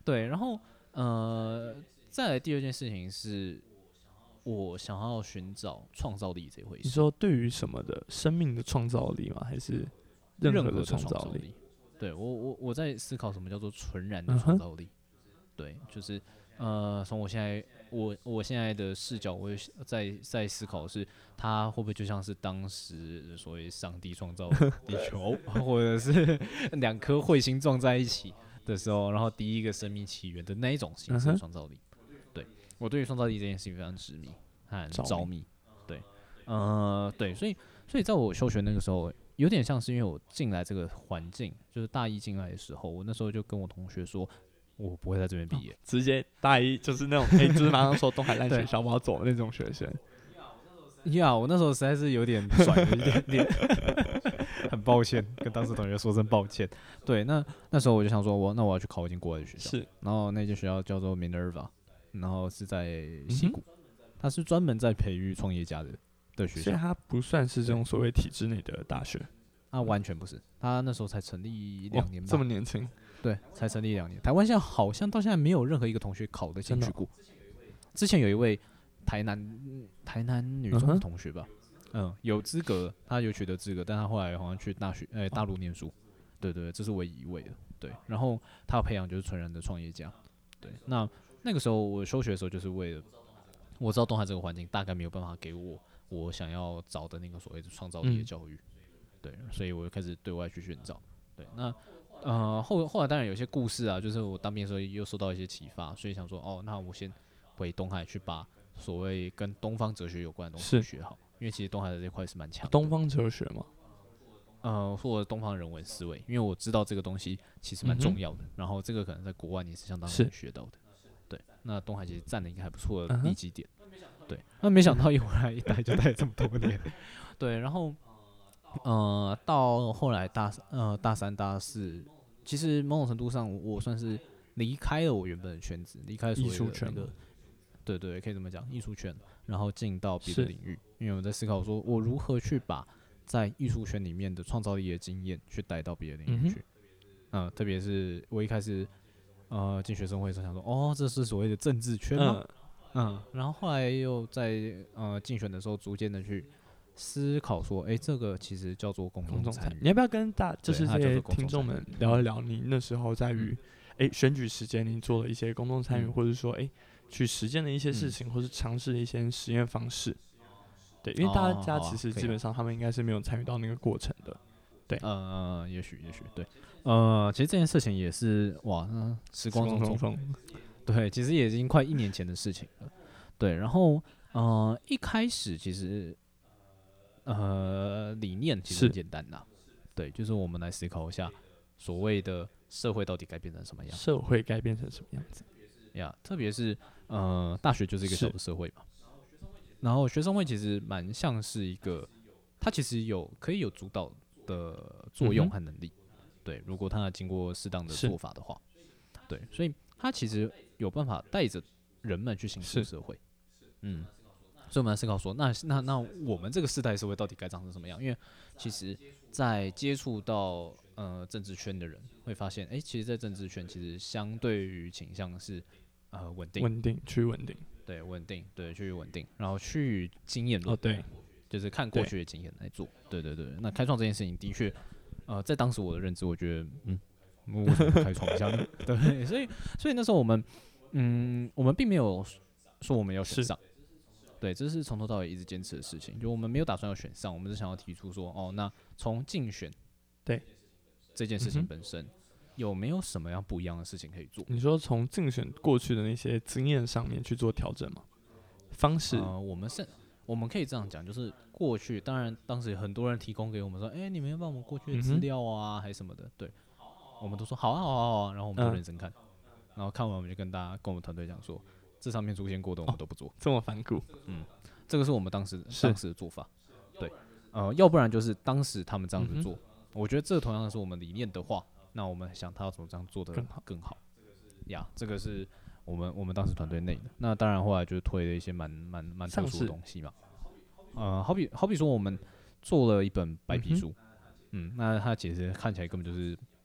[SPEAKER 1] 对，然后再来第二件事情是，我想要寻找创造力这回事。
[SPEAKER 2] 你说对于什么的生命的创造力吗？还是任何的创造力？
[SPEAKER 1] 对，我在思考什么叫做纯然的创造力。对，就是从我现在的视角，我在思考的是，它会不会就像是当时所谓上帝创造地球，或者是两颗彗星撞在一起的时候，然后第一个生命起源的那一种形式的创造力。对，我对于创造力这件事情非常执迷和着迷。对，对，所以在我休学那个时候，有点像是因为我进来这个环境，就是大一进来的时候，我那时候就跟我同学说，我不会在这边毕业，
[SPEAKER 2] 直接大一就是那种就是马上说东海烂学校我要走的那种学生。
[SPEAKER 1] 我那时候实在是有点拽了一点点，很抱歉，跟当时同学说声抱歉。对，那时候我就想说，那我要去考一间国外的学校，
[SPEAKER 2] 是，
[SPEAKER 1] 然后那间学校叫做 Minerva， 然后是在矽谷，它是专门在培育创业家的学校，
[SPEAKER 2] 所以它不算是这种所谓体制内的大学。
[SPEAKER 1] 完全不是，他那时候才成立2年吧，
[SPEAKER 2] 这么年轻。
[SPEAKER 1] 对，才成立2年。台湾现在好像到现在没有任何一个同学考得进去过。之前有一位台南女中的同学吧，有资格，他有取得资格，但他后来好像去大陆念书。对，这是唯一一位的。对，然后他要培养就是纯然的创业家。对，那个时候我休学的时候，就是为了我知道东海这个环境大概没有办法给我想要找的那个所谓的创造力的教育。对，所以我就开始对外去寻找。对，那后来当然有些故事啊，就是我当兵的时候又受到一些启发，所以想说，那我先回东海去把所谓跟东方哲学有关的东西学好，因为其实东海的这块是蛮强的。
[SPEAKER 2] 东方哲学吗？
[SPEAKER 1] 或者东方人文思维，因为我知道这个东西其实蛮重要的，然后这个可能在国外你是相当难学到的。对，那东海其实占了一个还不错的利基点。对，那没想到一回来一待就待了这么多年。对，然后到后来大3、大4，其实某种程度上我算是离开了我原本的圈子，离开所谓的那个，对，可以这么讲，艺术圈，然后进到别的领域，因为我在思考说，我如何去把在艺术圈里面的创造力的经验去带到别的领域去。特别是我一开始进学生会的时候想说，这是所谓的政治圈吗？然后后来又在竞选的时候逐渐的去思考说，这个其实叫做公众参与。
[SPEAKER 2] 你要不要跟就是这些听众们聊一聊，你那时候在于选举时间你做了一些公众参与，或者说去实践的一些事情，或是尝试的一些实验方式？对，因为大家其实基本上他们应该是没有参与到那个过程的。对，
[SPEAKER 1] 也许对，其实这件事情也是时光匆匆。对，其实也已经快1年前的事情了。对，然后一开始其实理念其实很简单啦。对，就是我们来思考一下，所谓的社会到底该变成什么样？
[SPEAKER 2] 社会该变成什么样子？
[SPEAKER 1] 特别是大学就是一个小的社会嘛。然后学生会其实蛮像是一个，它其实可以有主导的作用和能力。对，如果它经过适当的做法的话，对，所以它其实有办法带着人们去形塑社会。所以我们来思考说，那我们这个世代社会到底该长成什么样？因为其实，在接触到政治圈的人会发现，其实，在政治圈其实相对于倾向是稳定，
[SPEAKER 2] 趋于稳定，
[SPEAKER 1] 对，稳定，对，趋于稳定，然后趋于经验论，
[SPEAKER 2] 对，
[SPEAKER 1] 就是看过去的经验来做，对。那开创这件事情的确，在当时我的认知，我觉得，为什么不开创一下呢？对，所以那时候我们并没有说我们要选上。对，这是从头到尾一直坚持的事情。就我们没有打算要选上，我们是想要提出说，那从竞选
[SPEAKER 2] 对
[SPEAKER 1] 这件事情本身，有没有什么样不一样的事情可以做？
[SPEAKER 2] 你说从竞选过去的那些经验上面去做调整吗？方式？
[SPEAKER 1] 我们可以这样讲，就是过去，当然当时很多人提供给我们说，你们要把我们过去的资料啊，还是什么的，对，我们都说好啊，然后我们都认真看，然后看完我们就跟我们团队讲说。这上面出现过的我们都不做，
[SPEAKER 2] 这么反骨。
[SPEAKER 1] 这个是我们当时的做法。对，要不然就是当时他们这样子做，我觉得这同样是我们理念的话，那我们想他要怎么这样做的更好。这个是我们当时团队内的。那当然后来就推了一些蛮特殊的东西嘛。好比说我们做了一本白皮书，那它其实看起来根本就是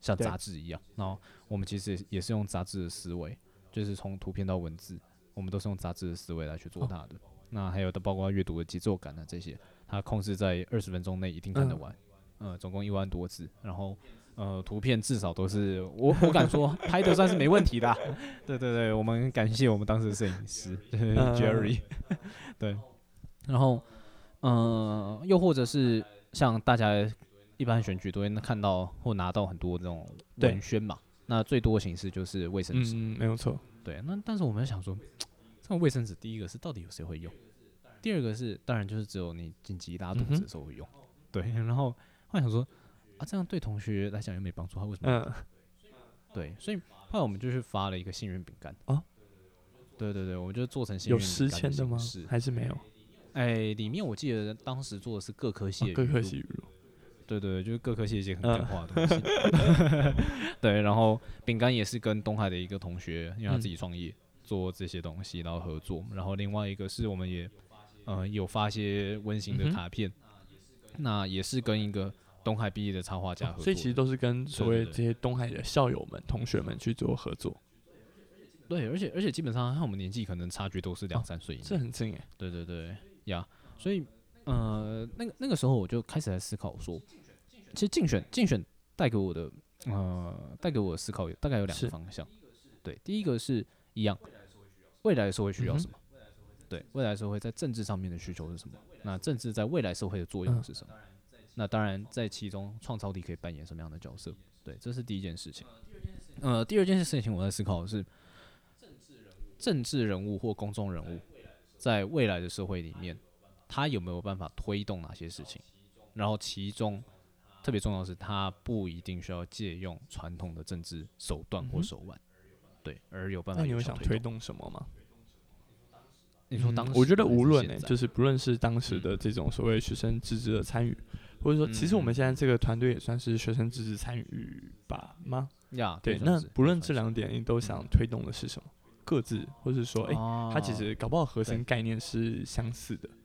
[SPEAKER 1] 像杂志一样。然后我们其实也是用杂志的思维，就是从图片到文字，我们都是用杂志的思维来去做它的。那还有的包括阅读的节奏感啊这些，它控制在20分钟内一定看得完。总共1万多字，然后图片至少都是我敢说拍的算是没问题的。对对对，我们感谢我们当时的摄影师Jerry。对，然后又或者是像大家一般选举都会看到或拿到很多这种文宣嘛，那最多的形式就是卫生纸。
[SPEAKER 2] 没有错。
[SPEAKER 1] 对，那但是我们想说，这种卫生纸第一个是到底有谁会用，第二个是当然就是只有你紧急拉肚子的时候会用。对，然后后来想说这样对同学来讲又没帮助，他为什么要用？对，所以后来我们就去发了一个幸运饼干。对对对，我们就做成幸运饼干的形式。有
[SPEAKER 2] 实签的吗？还是没有？
[SPEAKER 1] 里面我记得当时做的是各科系的
[SPEAKER 2] 各科系语录。
[SPEAKER 1] 对对，就是各科系一些很干化的东西。对，然后饼干也是跟东海的一个同学，因为他自己创业做这些东西，然后合作。然后另外一个是我们也有发一些温馨的卡片，那也是跟一个东海毕业的插画家合作。
[SPEAKER 2] 所以其实都是跟所谓这些东海的校友们、同学们去做合作。
[SPEAKER 1] 对，而且基本上和我们年纪可能差距都是2-3岁以内，
[SPEAKER 2] 这很近哎。
[SPEAKER 1] 对对对呀，所以那个时候我就开始在思考说，其实竞选带给我的思考大概有2个方向。对，第一个是一样，未来的社会需要什么？对，未来社会在政治上面的需求是什么？那政治在未来社会的作用是什么？那当然在其中创造力可以扮演什么样的角色？对，这是第一件事情。第二件事情我在思考的是，政治人物或公众人物在未来的社会里面，他有没有办法推动哪些事情？然后其中特别重要的是，他不一定需要借用传统的政治手段或手腕，对，而有办法有效推动。
[SPEAKER 2] 那你有想推动什么吗？
[SPEAKER 1] 你说当时，
[SPEAKER 2] 我觉得无论就是不论是当时的这种所谓学生自治的参与，或者说其实我们现在这个团队也算是学生自治参与吧吗？对，那不论这2点，你都想推动的是什么？各自，或是说，它其实搞不好核心概念是相似的。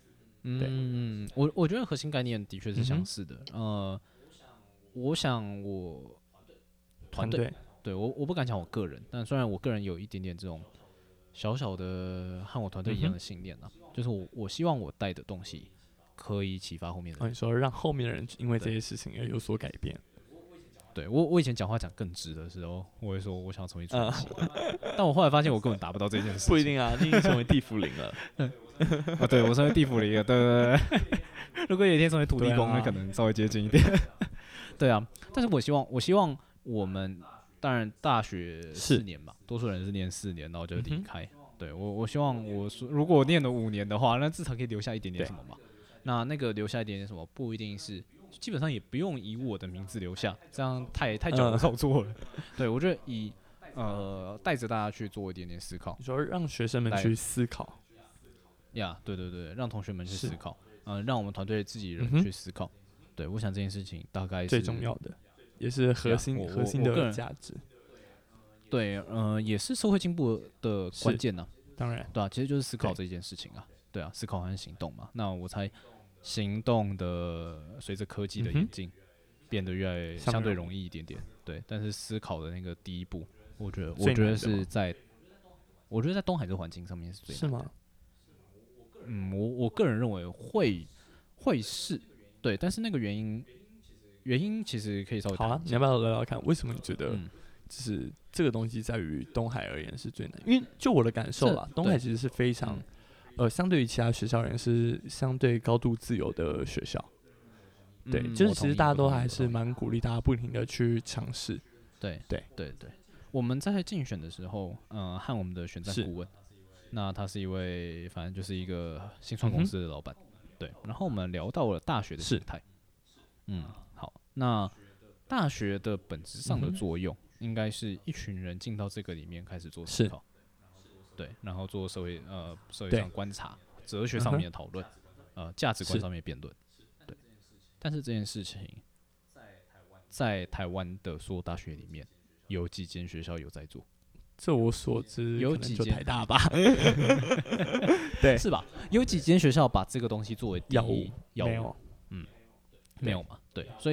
[SPEAKER 1] 我觉得核心概念的确是相似的。我想我团队，对我不敢讲我个人，但虽然我个人有一点点这种小小的和我团队一样的信念啊，就是我希望我带的东西可以启发后面的人。
[SPEAKER 2] 你说让后面的人因为这些事情而有所改变。
[SPEAKER 1] 对，我以前讲话讲更直的时候，我会说我想要成为传奇，但我后来发现我根本达不到这件事情。
[SPEAKER 2] 不一定啊，你已经成为地府灵了。
[SPEAKER 1] 对，我成为地府灵了，对对对。如果有一天成为土地公，那可能稍微接近一点。对啊，但是我希望我们当然大学4年嘛，多数人是念4年，然后就离开。对我希望如果我念了5年的话，那至少可以留下一点点什么嘛。那个留下一点点什么，不一定是。基本上也不用以我的名字留下，这样太矫揉造作了。对，我觉得以带着大家去做一点点思考。
[SPEAKER 2] 你说让学生们去思考，
[SPEAKER 1] 对对对，让同学们去思考，让我们团队自己人去思考。对，我想这件事情大概是
[SPEAKER 2] 最重要的，也是核心的价值。
[SPEAKER 1] 对，也是社会进步的关键呢。
[SPEAKER 2] 当然，
[SPEAKER 1] 对啊，其实就是思考这件事情啊。对啊，思考和行动嘛。那我猜。行动的随着科技的演进，变得越来相对容易一点点。对，但是思考的那个第一步，我觉得是在东海这个环境上面是最难的。是吗？我个人认为会是对，但是那个原因其实可以稍微
[SPEAKER 2] 好啊，你要不要聊聊看，为什么你觉得就是这个东西在于东海而言是最难？因为就我的感受啦，东海其实是非常。相对于其他学校而言，是相对高度自由的学校。对，就是其实大家都还是蛮鼓励大家不停的去尝试。
[SPEAKER 1] 对。我们在竞选的时候，和我们的选战顾问，那他是一位，反正就是一个新创公司的老板。对，然后我们聊到了大学的形态。好，那大学的本质上的作用，应该是一群人进到这个里面开始做思考。对，然后做社会上观察、哲学上面的讨论、价值观上面的辩论，对。但是这件事情，在台湾的所有大学里面，有几间学校有在做？
[SPEAKER 2] 这我所知，
[SPEAKER 1] 有几间
[SPEAKER 2] 台大吧？
[SPEAKER 1] 对，是吧？有几间学校把这个东西作为第一要务？
[SPEAKER 2] 没有，
[SPEAKER 1] 没有嘛？对，所以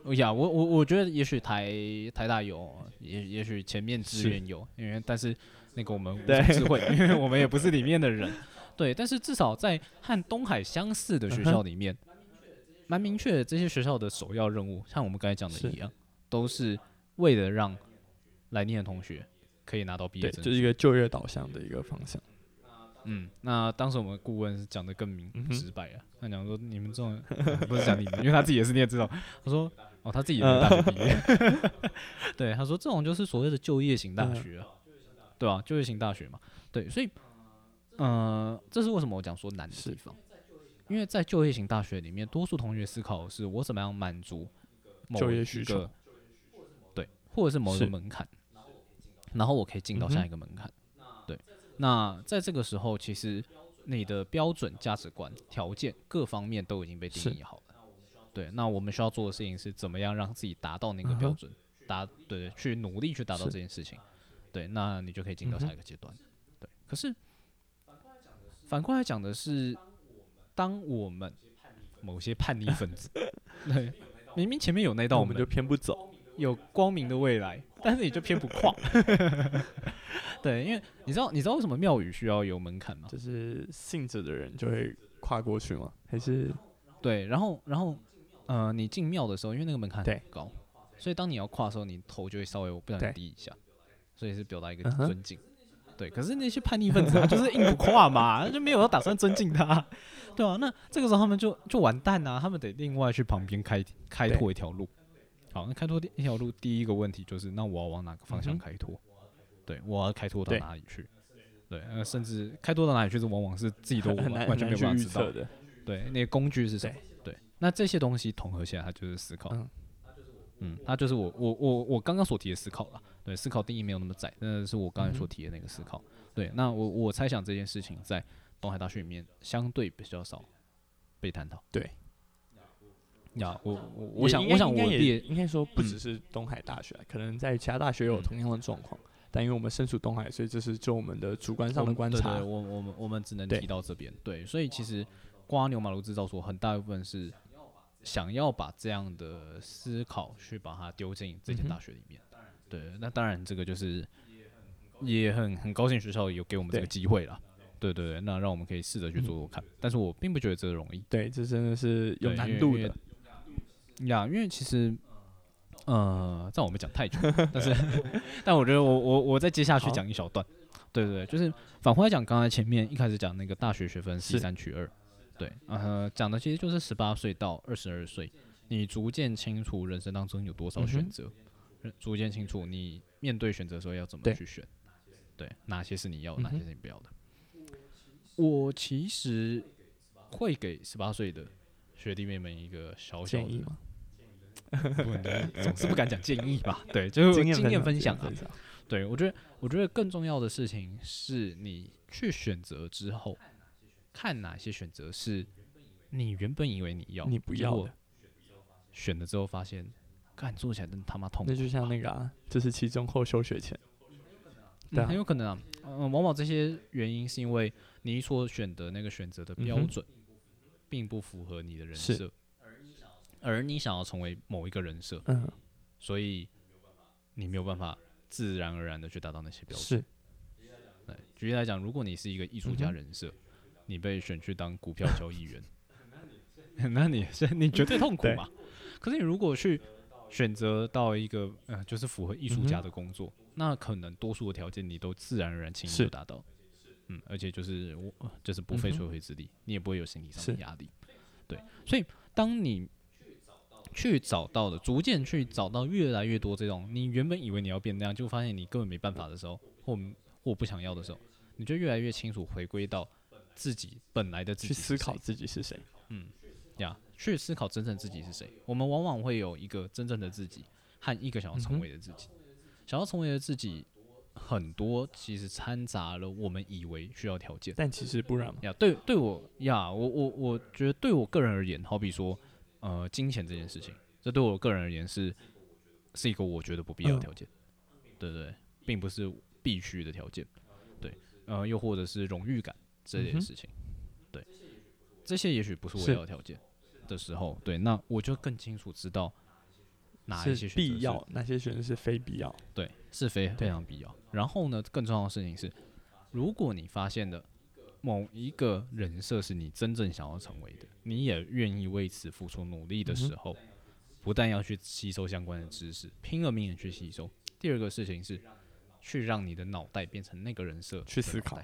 [SPEAKER 1] 我觉得也许台大有，也许前面志愿有，因为但是那个我们无从智慧，因为我们也不是里面的人。对，但是至少在和东海相似的学校里面，蛮明确的，这些学校的首要任务，像我们刚才讲的一样，都是为了让来念的同学可以拿到毕业证书，
[SPEAKER 2] 就是一个就业导向的一个方向。
[SPEAKER 1] 那当时我们顾问讲的更直白啊，他讲说你们这种不是讲你们，因为他自己也是念这种，他说他自己也是大学毕业，对，他说这种就是所谓的就业型大学啊，对吧？就业型大学嘛，对，所以这是为什么我讲说难的地方，因为在就业型大学里面，多数同学思考的是我怎么样满足
[SPEAKER 2] 就业需求，
[SPEAKER 1] 对，或者是某一个门槛，然后我可以进到下一个门槛，对。那在这个时候，其实你的标准、价值观、条件各方面都已经被定义好了。对，那我们需要做的事情是怎么样让自己达到那个标准，对，去努力去达到这件事情。对，那你就可以进到下一个阶段。对，可是反过来讲的是，当我们某些叛逆分子，对，明明前面有那道
[SPEAKER 2] 我们就偏不走，
[SPEAKER 1] 有光明的未来，但是你就偏不跨。对，因为你知道为什么庙宇需要有门槛吗？
[SPEAKER 2] 就是信着的人就会跨过去吗？还是
[SPEAKER 1] 对，然后你进庙的时候，因为那个门槛很高，所以当你要跨的时候，你头就会稍微不小心低一下，所以是表达一个尊敬。对，可是那些叛逆分子他就是硬不跨嘛，他就没有要打算尊敬他，对啊，那这个时候他们就完蛋啊，他们得另外去旁边开拓一条路。好，那开拓一条路，第一个问题就是那我要往哪个方向开拓？对，我要开拓到哪里去？对，甚至开拓到哪里去，这往往是自己都完全没有办法知道
[SPEAKER 2] 的。
[SPEAKER 1] 对，那个工具是什么？对，那这些东西统合起来，它就是思考。它就是我刚刚所提的思考啦。对，思考定义没有那么窄，那是我刚才所提的那个思考。对，那我猜想这件事情在东海大学里面相对比较少被探讨。
[SPEAKER 2] 对。
[SPEAKER 1] 我想我也
[SPEAKER 2] 应该说不只是东海大学，可能在其他大学有同样的状况。但因为我们身处东海，所以这是就我们的主观上的观察。
[SPEAKER 1] 对，我们只能提到这边。对，所以其实瓜牛马路制造所很大一部分是想要把这样的思考去把它丢进这间大学里面。对，那当然这个就是也很高兴学校有给我们这个机会啦。对，那让我们可以试着去做做看。但是我并不觉得这个容易。
[SPEAKER 2] 对，这真的是有难度的。
[SPEAKER 1] 因为其实。这样我们讲太久，但我觉得我再接下去讲一小段，对，就是反过来讲，刚才前面一开始讲那个大学学分C3取2，对，讲的其实就是18岁到22岁，你逐渐清楚人生当中有多少选择，逐渐清楚你面对选择的时候要怎么去选，对，哪些是你要的，哪些是你不要的。我其实会给18岁的学弟妹们一个小小的
[SPEAKER 2] 建议吗？
[SPEAKER 1] 总是不敢讲建议吧，对，就是经验分享啊。对，我觉得更重要的事情是你去选择之后，看哪些选择是你原本以为你要，
[SPEAKER 2] 你不要的，
[SPEAKER 1] 选了之后发现，干做起来真他妈痛苦。
[SPEAKER 2] 那就像那个就是期中后休学前，
[SPEAKER 1] 很有可能啊。往往这些原因是因为你所选的那个选择的标准，并不符合你的人设。而你想要成为某一个人设，所以你没有办法自然而然的去达到那些标准。对，举例来讲，如果你是一个艺术家人设，你被选去当股票交易员，那你绝对痛苦嘛。可是你如果去选择到一个就是符合艺术家的工作，那可能多数的条件你都自然而然轻易就达到。而且就是不费吹灰之力，你也不会有心理上的压力。对，所以当你逐渐去找到越来越多这种你原本以为你要变那样，就发现你根本没办法的时候，或不想要的时候，你就越来越清楚回归到自己本来的自己，
[SPEAKER 2] 去思考自己是谁。
[SPEAKER 1] 去思考真正自己是谁。我们往往会有一个真正的自己和一个想要成为的自己。想要成为的自己很多其实掺杂了我们以为需要条件，
[SPEAKER 2] 但其实不然嘛。
[SPEAKER 1] 对我觉得对我个人而言，好比说金钱这件事情，这对我个人而言是一个我觉得不必要的条件，对，并不是必须的条件，对，又或者是荣誉感这件事情，对，这些也许不是我要的条件的时候，对，那我就更清楚知道哪一些选择
[SPEAKER 2] 必要，哪些选择是非必要？
[SPEAKER 1] 对，是非常必要。然后呢，更重要的事情是，如果你发现了某一个人设是你真正想要成为的，你也愿意为此付出努力的时候，不但要去吸收相关的知识，拼了命的去吸收。第二个事情是，去让你的脑袋变成那个人设，
[SPEAKER 2] 去思考，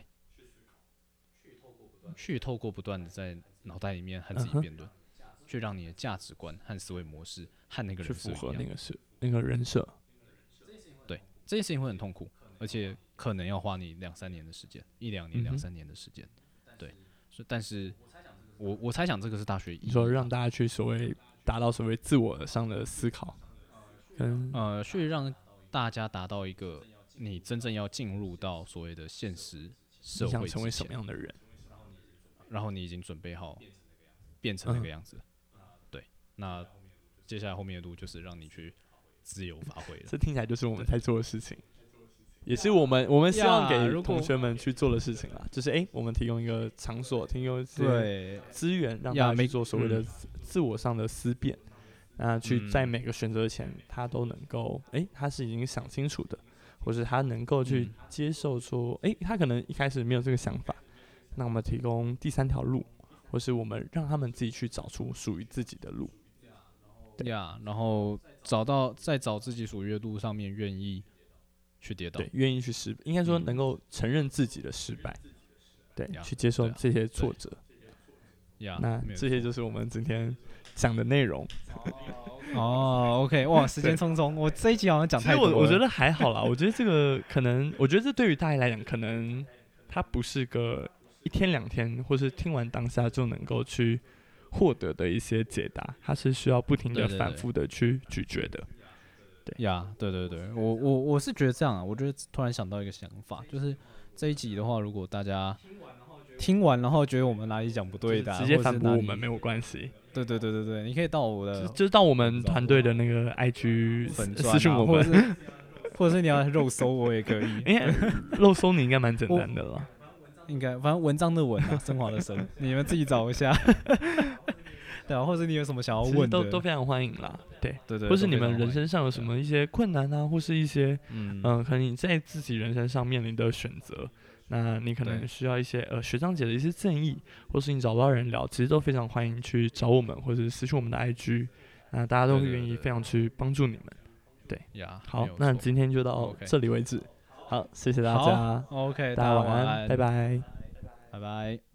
[SPEAKER 1] 去透过不断的在脑袋里面和自己辩论，去让你的价值观和思维模式和那个人设一样，
[SPEAKER 2] 去符合那个人设。
[SPEAKER 1] 对，这件事情会很痛苦，而且可能要花你2-3年的时间，1-2年、2-3年的时间。对，但是我猜想这个是大学意义，
[SPEAKER 2] 你说让大家去达到所谓自我上的思考，
[SPEAKER 1] 去让大家达到一个你真正要进入到所谓的现实社会之前，
[SPEAKER 2] 你想成为什么样的人，
[SPEAKER 1] 然后你已经准备好变成那个样子了。对，那接下来后面的路就是让你去自由发挥了。
[SPEAKER 2] 这听起来就是我们在做的事情，也是我们希望给同学们去做的事情啦。就是我们提供一个场所，提供一些资源，让大家去做所谓的自我上的思辨。那去在每个选择前，他都能够他是已经想清楚的，或是他能够去接受说，他可能一开始没有这个想法，那我们提供第3条路，或是我们让他们自己去找出属于自己的路。
[SPEAKER 1] 然后在找自己属于的路上面，愿意去跌倒，
[SPEAKER 2] 对，愿意去失败，应该说能够承认自己的失败，对，去接受这些挫折。那这些就是我们今天讲的内容。
[SPEAKER 1] OK， 哇，时间匆匆，我这一集好像讲太多了。
[SPEAKER 2] 我觉得还好啦，我觉得这个可能，我觉得这对于大家来讲，可能它不是个1天2天，或是听完当下就能够去获得的一些解答，它是需要不停的反复的去咀嚼的。
[SPEAKER 1] 对，我是觉得这样啊，我觉得突然想到一个想法，就是这一集的话，如果大家听完然后觉得我们哪里讲不对的，
[SPEAKER 2] 直接反驳我们没有关系。
[SPEAKER 1] 对，你可以到我的，
[SPEAKER 2] 就是到我们团队的那个 IG 私讯我们，
[SPEAKER 1] 或者是你要肉搜我也可以。
[SPEAKER 2] 肉搜你应该蛮简单的了，
[SPEAKER 1] 应该反正文章的文啊，升华的升，你们自己找一下。对啊，或者你有什么想要问的，
[SPEAKER 2] 都非常欢迎啦。对，
[SPEAKER 1] 对，
[SPEAKER 2] 或是你们人生上有什么一些困难啊，或是一些可能你在自己人生上面临的选择，那你可能需要一些学长姐的一些建议，或是你找不到人聊，其实都非常欢迎去找我们，或者私讯我们的 IG， 那大家都会愿意非常去帮助你们。对，好，那今天就到这里为止。好，谢谢大家。
[SPEAKER 1] OK，
[SPEAKER 2] 大家晚安，拜拜，
[SPEAKER 1] 拜拜。